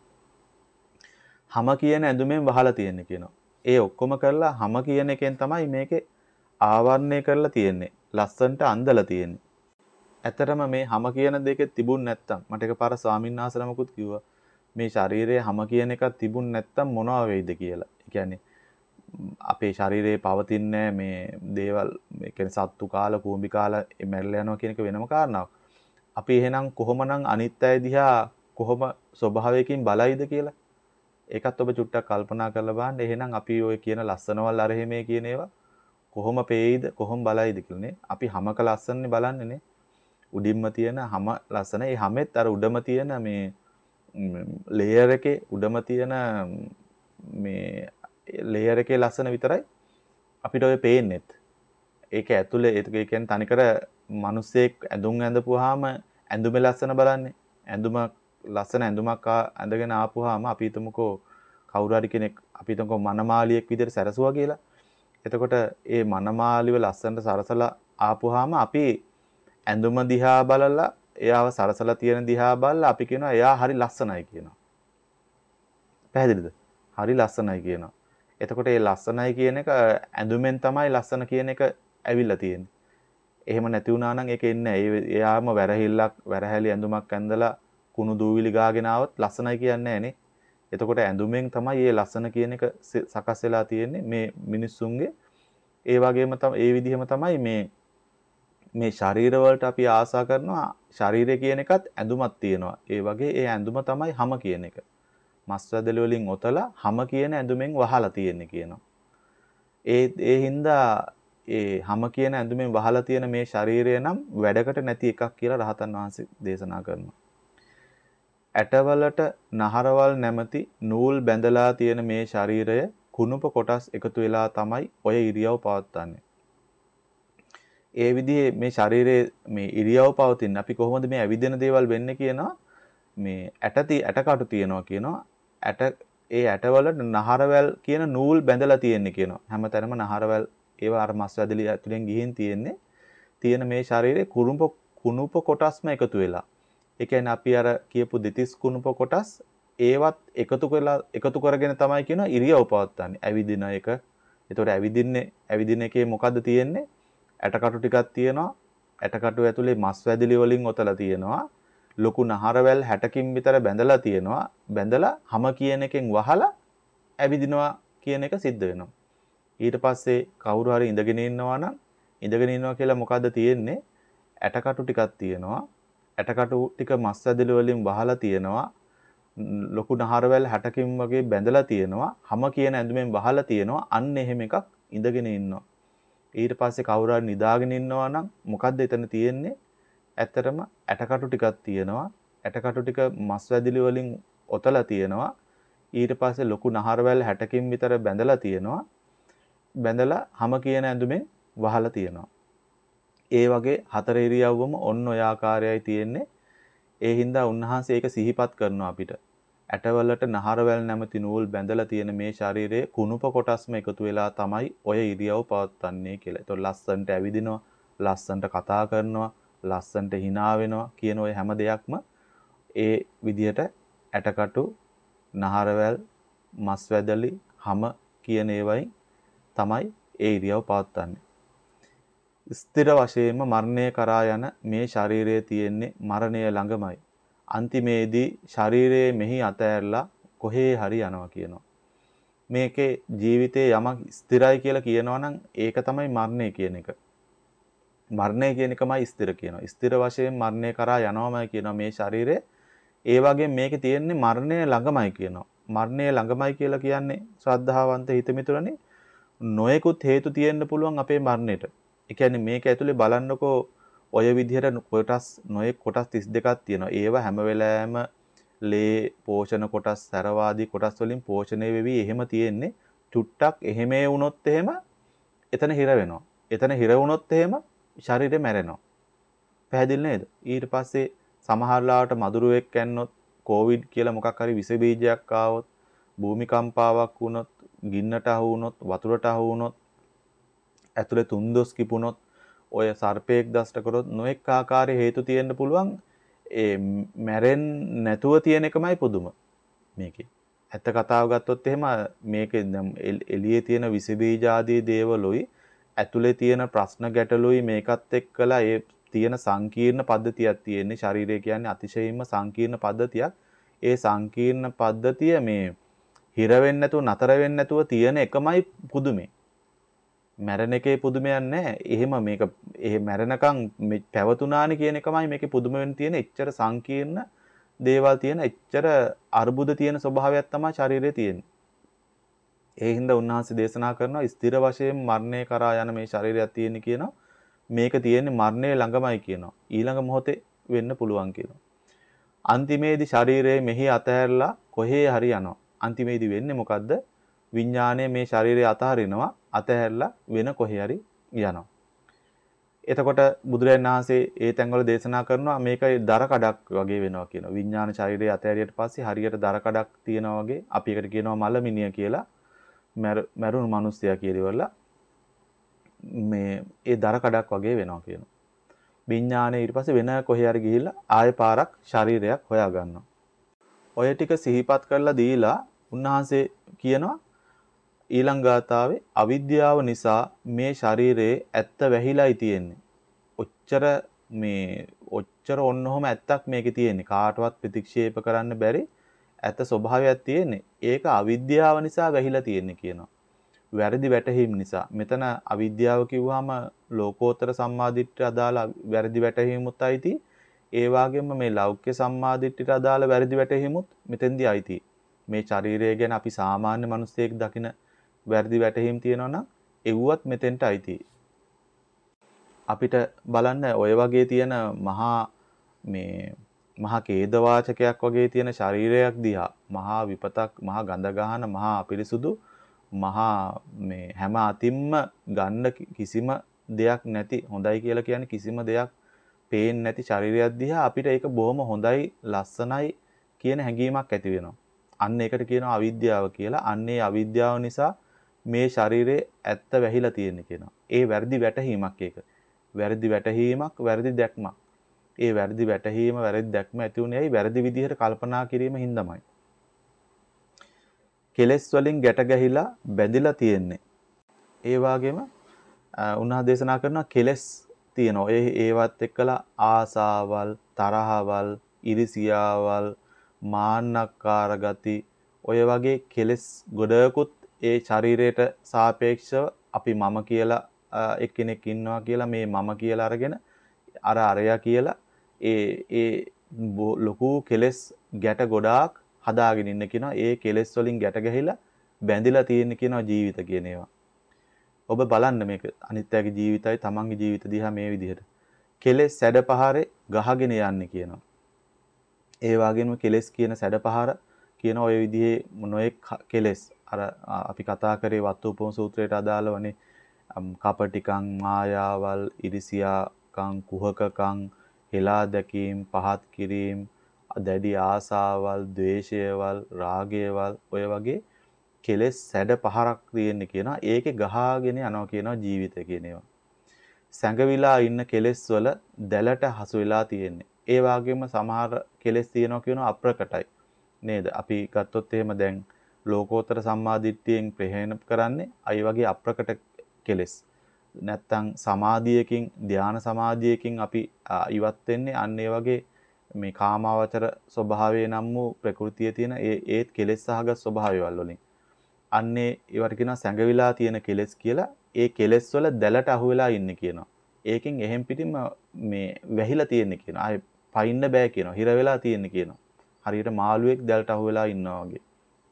හැම කියන ඇඳුමෙන් වහලා තියෙන්නේ කියනවා. ඒ ඔක්කොම කරලා හැම කියන එකෙන් තමයි මේකේ ආවරණය කරලා තියෙන්නේ. ලස්සන්ට අන්දලා තියෙන්නේ. ඇත්තටම මේ හැම කියන දෙකේ තිබුණ නැත්තම් මට එකපාර ස්වාමීන් වහන්සේ නමකුත් කිව්වා මේ ශරීරයේ හැම කියන එකක් තිබුණ නැත්තම් මොනවා වෙයිද කියලා. ඒ කියන්නේ අපේ ශරීරයේ පවතින මේ දේවල් මේ කියන්නේ සත්තු කාලා කූඹි කාලා මැරලා යනවා කියන එක වෙනම කාරණාවක්. අපි එහෙනම් කොහොමනම් අනිත් අය දිහා කොහොම ස්වභාවයකින් බලයිද කියලා ඒකත් ඔබ චුට්ටක් කල්පනා කරලා බලන්න. එහෙනම් අපි ඔය කියන ලස්සනවල් අර එහෙමේ කියන ඒවා කොහොම පේයිද කොහොම බලයිද කියලානේ. අපි හැමක ලස්සනනේ බලන්නේ නේ. උඩින්ම තියෙන හැම ලස්සන ඒ හැමෙත් අර උඩම තියෙන මේ ලේයර් එකේ උඩම තියෙන මේ ලේයර් එකේ ලස්සන විතරයි අපිට ඔය පේන්නේත්. ඒක ඇතුලේ ඒක කියන්නේ තනිකර මිනිස්සෙක් ඇඳුම් ඇඳපුවාම ඇඳුමේ ලස්සන බලන්නේ. ඇඳුම ලස්සන ඇඳුමක් ඇඳගෙන ආපුවාම අපි හිතමුකෝ කවුරු හරි කෙනෙක් අපි හිතමුකෝ මනමාලියෙක් විදිහට සැරසුවා කියලා. එතකොට ඒ මනමාලිව ලස්සනට සරසලා ආපුවාම අපි ඇඳුම දිහා බලලා එයාව සරසලා තියෙන දිහා බලලා අපි කියනවා එයා හරි ලස්සනයි කියනවා. පැහැදිලිද? හරි ලස්සනයි කියනවා. එතකොට මේ ලස්සනයි කියන එක ඇඳුමෙන් තමයි ලස්සන කියන එක ඇවිල්ලා තියෙන්නේ. එහෙම නැති වුණා නම් ඒක එන්නේ නැහැ. එයාම වැරහිල්ලක් වැරහැලි ඇඳුමක් ඇඳලා කුණු දූවිලි ගාගෙන ආවොත් ලස්සනයි කියන්නේ නැහනේ. එතකොට ඇඳුමෙන් තමයි මේ ලස්සන කියන එක සකස් වෙලා තියෙන්නේ මේ මිනිස්සුන්ගේ. ඒ වගේම තමයි ඒ විදිහම තමයි මේ මේ ශරීර වලට අපි ආසා කරනවා. ශරීරය කියන එකත් ඇඳුමක් තියෙනවා. ඒ වගේ ඒ ඇඳුම තමයි හැම කියන එක. මස් වැදලි වලින් ඔතලා හැම කියන ඇඳුමෙන් වහලා තියෙන්නේ කියනවා. ඒ ඒ හින්දා ඒ හැම කියන ඇඳුමෙන් වහලා තියෙන මේ ශරීරය නම් වැඩකට නැති එකක් කියලා රහතන් වහන්සේ දේශනා කරනවා. ඇටවලට නහරවල් නැමැති නූල් බැඳලා තියෙන මේ ශරීරය කුණුප කොටස් එකතු වෙලා තමයි ඔය ඉරියව් පවත්වන්නේ. ඒ විදිහේ මේ ශරීරයේ මේ ඉරියව් පවතින අපි කොහොමද මේ ඇවිදින දේවල් වෙන්නේ කියනවා. මේ ඇටති ඇටකටු තියනවා කියනවා. ඇට ඒ ඇටවල නහරවැල් කියන නූල් බැඳලා තියෙන්නේ කියනවා. හැමතැනම නහරවැල් ඒවා අර මස් වැදලි ඇතුලෙන් ගිහින් තියෙන්නේ. තියෙන මේ ශරීරයේ කුණුප කුණුප කොටස්ම එකතු වෙලා. ඒ කියන්නේ අපි අර කියපු දෙතිස් කුණුප කොටස් ඒවත් එකතු කරලා එකතු කරගෙන තමයි කියනවා ඉරියව් පවත්වන්නේ. ඇවිදින එක. ඒතකොට ඇවිදින්නේ ඇවිදින එකේ මොකද්ද තියෙන්නේ? ඇටකටු ටිකක් තියෙනවා. ඇටකටු ඇතුලේ මස් වැදලි වලින් ඔතලා තියෙනවා. ලොකු නහරවැල් හැටකින් විතර බැඳලා තියෙනවා. බැඳලා හැම කියන එකෙන් වහලා ඇවිදිනවා කියන එක සිද්ධ වෙනවා. ඊට පස්සේ කවුරු හරි ඉඳගෙන ඉන්නවා නම් ඉඳගෙන ඉන්නවා කියලා මොකද්ද තියෙන්නේ? ඇටකටු ටිකක් තියෙනවා. ඇටකටු ටික මස් ඇදලි වලින් වහලා තියෙනවා. ලොකු නහරවැල් හැටකින් වගේ බැඳලා තියෙනවා. හැම කියන ඇඳුමෙන් වහලා තියෙනවා. අන්න එහෙම එකක් ඉඳගෙන ඉන්නවා. ඊට පස්සේ කවුරු හරි නිදාගෙන ඉන්නවා නම් මොකද්ද එතන තියෙන්නේ? ඇත්තටම ඇටකටු ටිකක් තියෙනවා. ඇටකටු ටික මස් වැදිලි වලින් ඔතලා තියෙනවා. ඊට පස්සේ ලොකු නහරවැල් හැටකින් විතර බැඳලා තියෙනවා. බැඳලා හැම කියන ඇඳුමෙන් වහලා තියෙනවා. ඒ වගේ හතර ඉරියව්වම ඔන්න ඔය ආකාරයයි තියෙන්නේ. ඒ හින්දා උන්වහන්සේ ඒක සිහිපත් කරනවා අපිට. ඇටවලට නහරවැල් නැමැති නූල් බැඳලා තියෙන මේ ශරීරයේ කුණුප කොටස්ම එකතු වෙලා තමයි ඔය ඉරියව් පවත්වන්නේ කියලා. ඒතකොට ලස්සන්ට ඇවිදිනවා, ලස්සන්ට කතා කරනවා, ලස්සන්ට hina වෙනවා කියන ඔය හැම දෙයක්ම ඒ විදිහට ඇටකටු, නහරවැල්, මස්වැදලි, හැම කියන ඒවායින් තමයි ඒ ඉරියව් පවත්වන්නේ. ස්ථිර වශයෙන්ම මරණය කරා යන මේ ශරීරයේ තියෙන්නේ මරණය ළඟමයි. අන්තිමේදී ශරීරයේ මෙහි අතෑරලා කොහේ හරි යනවා කියනවා. මේකේ ජීවිතේ යමක් ස්ථිරයි කියලා කියනවා නම් ඒක තමයි මරණය කියන එක. මරණය කියන එකමයි ස්ථිර කියනවා. ස්ථිර වශයෙන් මරණය කරා යනවාමයි කියනවා මේ ශරීරය. ඒ වගේ මේකේ තියෙන්නේ මරණය ළඟමයි කියනවා. මරණය ළඟමයි කියලා කියන්නේ ශ්‍රද්ධාවන්ත හිතමිතුරනේ නොයෙකුත් හේතු තියෙන්න පුළුවන් අපේ මරණයට. ඒ කියන්නේ මේක ඇතුලේ බලන්නකෝ ඔය විදිහට කොටස් නොයෙක් කොටස් තිස් දෙකක් තියෙනවා. ඒව හැම වෙලාවෙම ලේ පෝෂණ කොටස්, සරවාදී කොටස් වලින් පෝෂණය වෙවි එහෙම තියෙන්නේ. චුට්ටක් එහෙමේ වුණොත් එහෙම එතන හිර වෙනවා. එතන හිර වුණොත් එහෙම ශරීරය මැරෙනවා. පැහැදිලි නේද? ඊට පස්සේ සමහරලාට මදුරුවෙක් කැන්නොත්, කොවිඩ් කියලා මොකක් හරි විස බීජයක් ආවොත්, භූමිකම්පාවක් වුණොත්, ගින්නට අහු වුණොත්, වතුරට අහු වුණොත්, ඇතුලේ තුන්දොස් කිපුණොත්, ඔය සර්පයෙක් දෂ්ට කරොත් නොඑක ආකාරයේ හේතු තියෙන්න පුළුවන්. ඒ මැරෙන්නේ නැතුව තියෙන එකමයි පුදුම මේකේ. ඇත්ත කතාව ගත්තොත් එහෙම මේකේ එළියේ තියෙන විස බීජ ආදී දේවලුයි ඇතුලේ තියෙන ප්‍රශ්න ගැටලුයි මේකත් එක්කලා ඒ තියෙන සංකීර්ණ පද්ධතියක් තියෙන්නේ. ශරීරය කියන්නේ අතිශයින්ම සංකීර්ණ පද්ධතියක්. ඒ සංකීර්ණ පද්ධතිය මේ හිර වෙන්නේ නැතුව නතර වෙන්නේ නැතුව තියෙන එකමයි පුදුමේ. මැරෙන එකේ පුදුමයක් නැහැ. එහෙම මේක එහෙ මැරෙනකන් පැවතුනානි කියන එකමයි මේකේ පුදුම වෙන්න තියෙන. එච්චර සංකීර්ණ දේවල් තියෙන, එච්චර අර්බුද තියෙන ස්වභාවයක් තමයි ශරීරයේ තියෙන්නේ. ඒ හින්දා උන්වහන්සේ දේශනා කරනවා ස්ථිර වශයෙන් මරණය කරා යන මේ ශරීරයක් තියෙන කියනවා. මේක තියෙන්නේ මරණය ළඟමයි කියනවා. ඊළඟ මොහොතේ වෙන්න පුළුවන් කියනවා. අන්තිමේදී ශරීරයේ මෙහි අතහැරලා කොහේ හරි යනවා. අන්තිමේදී වෙන්නේ මොකද්ද? විඥාණය මේ ශරීරය අතහරිනවා, අතහැරලා වෙන කොහේ හරි යනවා. එතකොට බුදුරජාණන් වහන්සේ ඒ තැන්වල දේශනා කරනවා මේක දර කඩක් වගේ වෙනවා කියනවා. විඥාන ශරීරය අතහැරියට පස්සේ හරියට දර කඩක් තියෙනවා වගේ අපි එකට කියනවා මලමිනිය කියලා. මැරුණු මිනිස්සයා කියලා මේ ඒ දර කඩක් වගේ වෙනවා කියනවා. විඥානය ඊට පස්සේ වෙන කොහේ හරි ගිහිල්ලා ආයෙ පාරක් ශරීරයක් හොයා ගන්නවා. ඔය ටික සිහිපත් කරලා දීලා උන්වහන්සේ කියනවා ඊළඟ ගාථාවේ අවිද්‍යාව නිසා මේ ශරීරයේ ඇත්ත වැහිලායි තියෙන්නේ. ඔච්චර මේ ඔච්චර ඔන්නෝම ඇත්තක් මේකේ තියෙන්නේ. කාටවත් ප්‍රතික්ෂේප කරන්න බැරි ඇත්ත ස්වභාවයක් තියෙන්නේ. ඒක අවිද්‍යාව නිසා වැහිලා තියෙන්නේ කියනවා. වැරදි වැටහීම් නිසා. මෙතන අවිද්‍යාව කිව්වහම ලෝකෝත්තර සම්මාදිට්ඨිය අදාළ වැරදි වැටහීමුත් අයිති. ඒ වගේම මේ ලෞකික සම්මාදිට්ඨියට අදාළ වැරදි වැටහීමුත් මෙතෙන්දී අයිති. මේ ශරීරය ගැන අපි සාමාන්‍ය මිනිස්සෙක් දකින වැරදි වැටහීම් තියෙනවා නම් එව්වත් මෙතෙන්ට අයිති. අපිට බලන්න ඔය වගේ තියෙන මහා මේ මහා ඛේදවාචකයක් වගේ තියෙන ශරීරයක් දිහා මහා විපතක්, මහා ගඳ ගහන, මහා අපිරිසුදු, මහා මේ හැම අතින්ම ගන්න කිසිම දෙයක් නැති, හොඳයි කියලා කියන්නේ කිසිම දෙයක් පේන්නේ නැති ශරීරයක් දිහා අපිට ඒක බොහොම හොඳයි, ලස්සනයි කියන හැඟීමක් ඇති වෙනවා. අන්න ඒකට කියනවා අවිද්‍යාව කියලා. අන්න ඒ අවිද්‍යාව නිසා මේ ශරීරයේ ඇත්ත වැහිලා තියෙන්නේ කියනවා. ඒ වැරදි වැටහීමක් ඒක. වැරදි වැටහීමක්, වැරදි දැක්මක්. ඒ වැරදි වැටහීම, වැරදි දැක්ම ඇති උනේ ඇයි? වැරදි විදිහට කල්පනා කිරීම හින්දාමයි. කෙලෙස් වලින් ගැට ගැහිලා බැඳිලා තියෙන්නේ. ඒ වගේම උන්වහන්සේ දේශනා කරනවා කෙලෙස් තියෙනවා. ඒ ඒවත් එක්කලා ආසාවල්, තරහවල්, ඉරිසියාවල්, මාන්නක්කාර ගති, ඔය වගේ කෙලෙස් ගොඩකුත් ඒ ශරීරයට සාපේක්ෂව අපි මම කියලා එක්කෙනෙක් ඉන්නවා කියලා මේ මම කියලා අරගෙන අර අරයා කියලා ඒ ඒ ලොකු කෙලස් ගැට ගොඩාක් හදාගෙන ඉන්න කියනවා. ඒ කෙලස් වලින් ගැට ගැහිලා බැඳිලා තියෙන කියනවා ජීවිත කියන ඒවා. ඔබ බලන්න මේක අනිත්‍යගේ ජීවිතයි තමන්ගේ ජීවිත දිහා මේ විදිහට. කෙලස් සැඩපහරේ ගහගෙන යන්නේ කියනවා. ඒ වගේම කෙලස් කියන සැඩපහර කියන ඔය විදිහේ නොයෙක් කෙලස් අර අපි කතා කරේ වත්තු උපම සූත්‍රයට අදාළවනේ කපටිකම් මායාවල් ඉරිසියාකම් කුහකකම් හෙලා දැකීම් පහත් කිරීම දැඩි ආසාවල් ද්වේෂයවල් රාගයවල් ඔය වගේ කෙලස් සැඩ පහරක් තියෙන්නේ කියනවා. ඒකේ ගහගෙන යනවා කියනවා ජීවිතය කියන ඒවා. සැඟවිලා ඉන්න කෙලස් වල දැලට හසු වෙලා තියෙන්නේ. ඒ වගේම සමහර කෙලස් තියෙනවා කියනවා අප්‍රකටයි. නේද? අපි ගත්තොත් එහෙම දැන් ලෝකෝත්තර සම්මාදිට්ඨියෙන් ප්‍රහේණ කරන්නේ අය වගේ අප්‍රකට කෙලස්. නැත්තම් සමාධියකින් ධානා සමාධියකින් අපි ඉවත් වෙන්නේ අන්න ඒ වගේ මේ කාමාවචර ස්වභාවය නම් වූ ප්‍රകൃතියේ තියෙන ඒ ඒත් කෙලස් සහගත ස්වභාවයවල වලින්. අන්නේ ඒවට කියනවා සැඟවිලා තියෙන කෙලස් කියලා. ඒ කෙලස් වල දැලට අහු වෙලා ඉන්නේ කියනවා. ඒකෙන් එහෙම් පිටින්ම මේ වැහිලා තියෙන්නේ කියනවා. ආයේ පයින්න බෑ කියනවා. හිර වෙලා තියෙන්නේ කියනවා. හරියට මාළුවෙක් දැලට අහු වෙලා ඉන්නවා වගේ.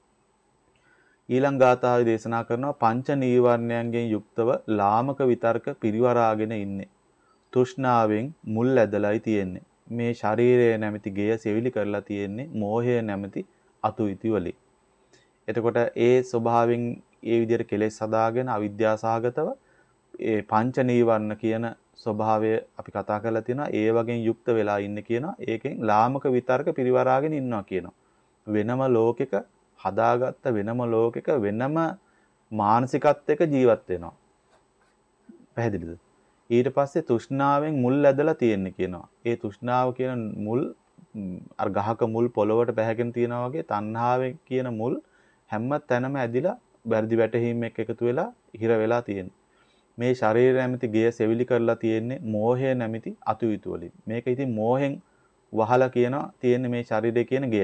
ඊළඟ ගාථාවේ දේශනා කරනවා පංච නීවරණයන්ගෙන් යුක්තව ලාමක විතර්ක පිරිවරාගෙන ඉන්නේ. තෘෂ්ණාවෙන් මුල් ඇදලායි තියෙන්නේ. මේ ශරීරය නැමැති ගෙය සෙවිලි කරලා තියෙන්නේ මෝහය නැමැති අතු ඉති වලින්. එතකොට ඒ ස්වභාවයෙන් ඒ විදිහට කෙලෙස් හදාගෙන අවිද්‍යාව සහගතව ඒ පංච නීවරණ කියන ස්වභාවය අපි කතා කරලා තියෙනවා. ඒ වගේ යුක්ත වෙලා ඉන්නේ කියනවා. ඒකෙන් ලාමක විතර්ක පිරිවරාගෙන ඉන්නවා කියනවා. වෙනම ලෝකෙක හදාගත්ත වෙනම ලෝකෙක වෙනම මානසිකත්වයක ජීවත් වෙනවා. පැහැදිලිද? ඊට පස්සේ තෘෂ්ණාවෙන් මුල් ඇදලා තියෙන්නේ කියනවා. ඒ තෘෂ්ණාව කියන මුල් අර ගහක මුල් පොළවට පැහැගෙන තියනවා වගේ තණ්හාවෙන් කියන මුල් හැම තැනම ඇදිලා බැර්දි වැටහීම් එක්ක එකතු වෙලා හිර වෙලා තියෙන්නේ. මේ ශරීරය නැමැති ගෙය සෙවිලි කරලා තියෙන්නේ මෝහය නැමැති අතුවිතු වලින්. මේක ඉතින් මෝහෙන් වහලා කියනවා තියෙන්නේ මේ ශරීරය කියන ගෙය.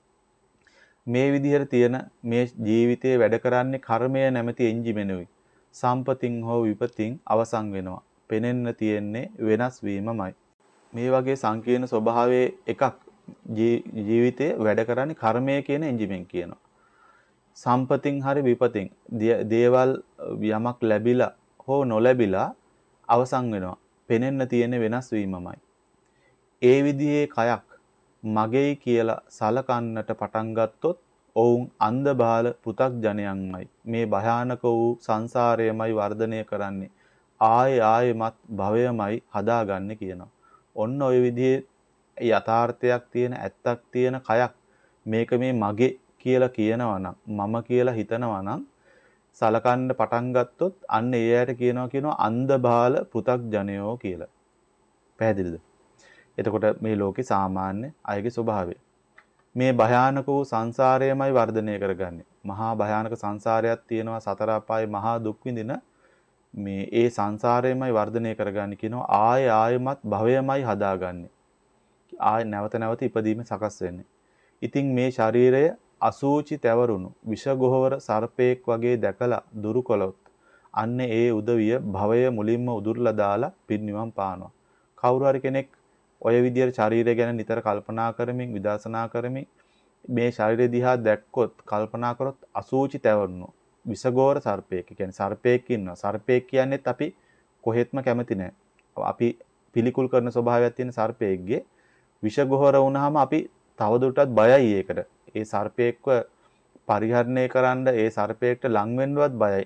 මේ විදිහට තියෙන මේ ජීවිතයේ වැඩ කරන්නේ කර්මය නැමැති එන්ජිමෙනුයි. සම්පතින් හෝ විපතින් අවසන් වෙනවා. පෙනෙන්න තියෙන්නේ වෙනස් වීමමයි. මේ වගේ සංකීර්ණ ස්වභාවයේ එකක් ජීවිතයේ වැඩ කරන්නේ කර්මය කියන එන්ජිමෙන් කියනවා. සම්පතින් හරි විපතින් දේවල් යමක් ලැබිලා හෝ නොලැබිලා අවසන් වෙනවා. පෙනෙන්න තියෙන වෙනස් වීමමයි. ඒ විදිහේ කයක් මගේයි කියලා සලකන්නට පටන් ගත්තොත් ඔවුන් අන්ධ බාල පෘථග්ජනයන්මයි. මේ භයානක වූ සංසාරයමයි වර්ධනය කරන්නේ. ආයේ ආයෙමත් භවයමයි හදාගන්නේ කියනවා. ඔන්න ඔය විදිහේ යථාර්ථයක් තියෙන ඇත්තක් තියෙන කයක් මේක මේ මගේ කියලා කියනවා නම් මම කියලා හිතනවා නම් සලකන්න පටන් ගත්තොත් අන්න ඒ ඇයට කියනවා කියනවා අන්ධ බාල පෘථග්ජනයෝ කියලා. පැහැදිලිද? එතකොට මේ ලෝකේ සාමාන්‍ය අයගේ ස්වභාවය. මේ භයානක වූ සංසාරයමයි වර්ධනය කරගන්නේ. මහා භයානක සංසාරයක් තියෙනවා සතර අපායේ මහා දුක් විඳින මේ ඒ සංසාරයමයි වර්ධනය කරගන්නේ කියනවා ආය ආයමත් භවයමයි හදාගන්නේ. ආය නැවත නැවත ඉපදීම සකස් වෙන්නේ. ඉතින් මේ ශරීරය අසූචි තැවරුණු විෂගොහවර සර්පයෙක් වගේ දැකලා දුරු කළොත් අන්න ඒ උදවිය භවය මුලින්ම උදුරලා දාලා පිරිනිවන් පානවා. කවුරු හරි කෙනෙක් ඔය විදියට ශරීරය ගැන නිතර කල්පනා කරමින් විදර්ශනා කරමින් මේ ශරීරය දිහා දැක්කොත් කල්පනා කරොත් අසූචි තැවරුණු විෂගෝර සර්පයෙක්. කියන්නේ සර්පයෙක් ඉන්නවා. සර්පයෙක් කියන්නේත් අපි කොහෙත්ම කැමති නැහැ. අපි පිළිකුල් කරන ස්වභාවයක් තියෙන සර්පයෙක්ගේ විෂගෝර වුණාම අපි තවදුරටත් බයයි ඒකට. ඒ සර්පයෙක්ව පරිහරණය කරන්න ඒ සර්පයෙක්ට ලං වෙන්නවත් බයයි.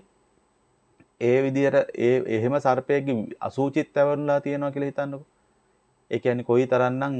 ඒ විදියට ඒ එහෙම සර්පයෙක්ගේ අසූචිත් තැවරුණා තියෙනවා කියලා හිතන්නකෝ. ඒ කියන්නේ කොයි තරම්නම්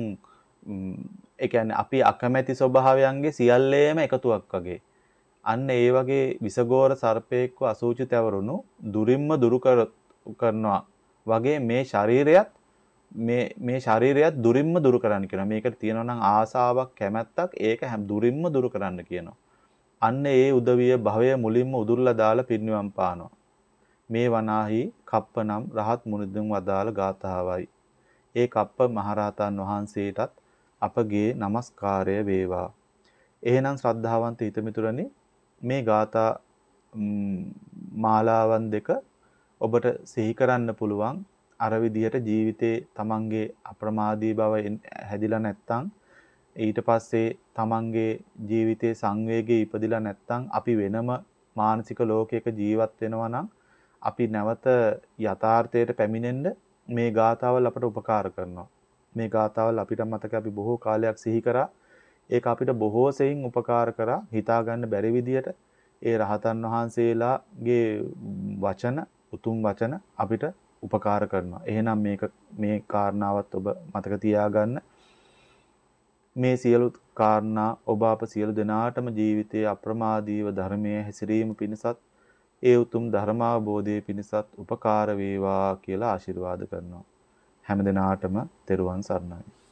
ඒ කියන්නේ අපි අකමැති ස්වභාවයන්ගේ සියල්ලේම එකතුවක් වගේ. අන්න ඒ වගේ විසගෝර සර්පයෙක්ව අසූචි තැවරුණු දුරින්ම දුරු කරනවා වගේ මේ ශරීරයත් මේ මේ ශරීරයත් දුරින්ම දුරු කරන්න කියනවා. මේකට තියෙනවා නම් ආසාවක් කැමැත්තක් ඒක හැම දුරින්ම දුරු කරන්න කියනවා. අන්න ඒ උදවිය භවය මුලින්ම උදුරලා දාලා පිරිනිවන් පානවා. මේ වනාහි කප්ප නම් රහත් මුනිදුන් වදාළ ගාථාවයි. ඒ කප්ප මහරහතන් වහන්සේටත් අපගේ নমස්කාරය වේවා. එහෙනම් ශ්‍රද්ධාවන්ත හිතමිතුරනි මේ ගාථා මාලාවන් දෙක ඔබට සිහි කරන්න පුළුවන් අර විදිහට ජීවිතේ තමන්ගේ අප්‍රමාදී බව හැදිලා නැත්තම් ඊට පස්සේ තමන්ගේ ජීවිතයේ සංවේගයේ ඉපදිලා නැත්තම් අපි වෙනම මානසික ලෝකයක ජීවත් වෙනවා නම් අපි නැවත යථාර්ථයට පැමිණෙන්න මේ ගාථාවල් අපට උපකාර කරනවා. මේ ගාථාවල් අපිට මතක අපි බොහෝ කාලයක් සිහි කරා. ඒක අපිට බොහෝ සෙයින් උපකාර කරා. හිතා ගන්න බැරි විදියට ඒ රහතන් වහන්සේලාගේ වචන, උතුම් වචන අපිට උපකාර කරනවා. එහෙනම් මේක මේ කාරණාවත් ඔබ මතක තියාගන්න. මේ සියලු කාරණා ඔබ අප සියලු දෙනාටම ජීවිතයේ අප්‍රමාදීව ධර්මයේ හැසිරීම පිණිසත් ඒ උතුම් ධර්මාවබෝධයේ පිණිසත් උපකාර වේවා කියලා ආශිර්වාද කරනවා. හැම දිනාටම තෙරුවන් සරණයි.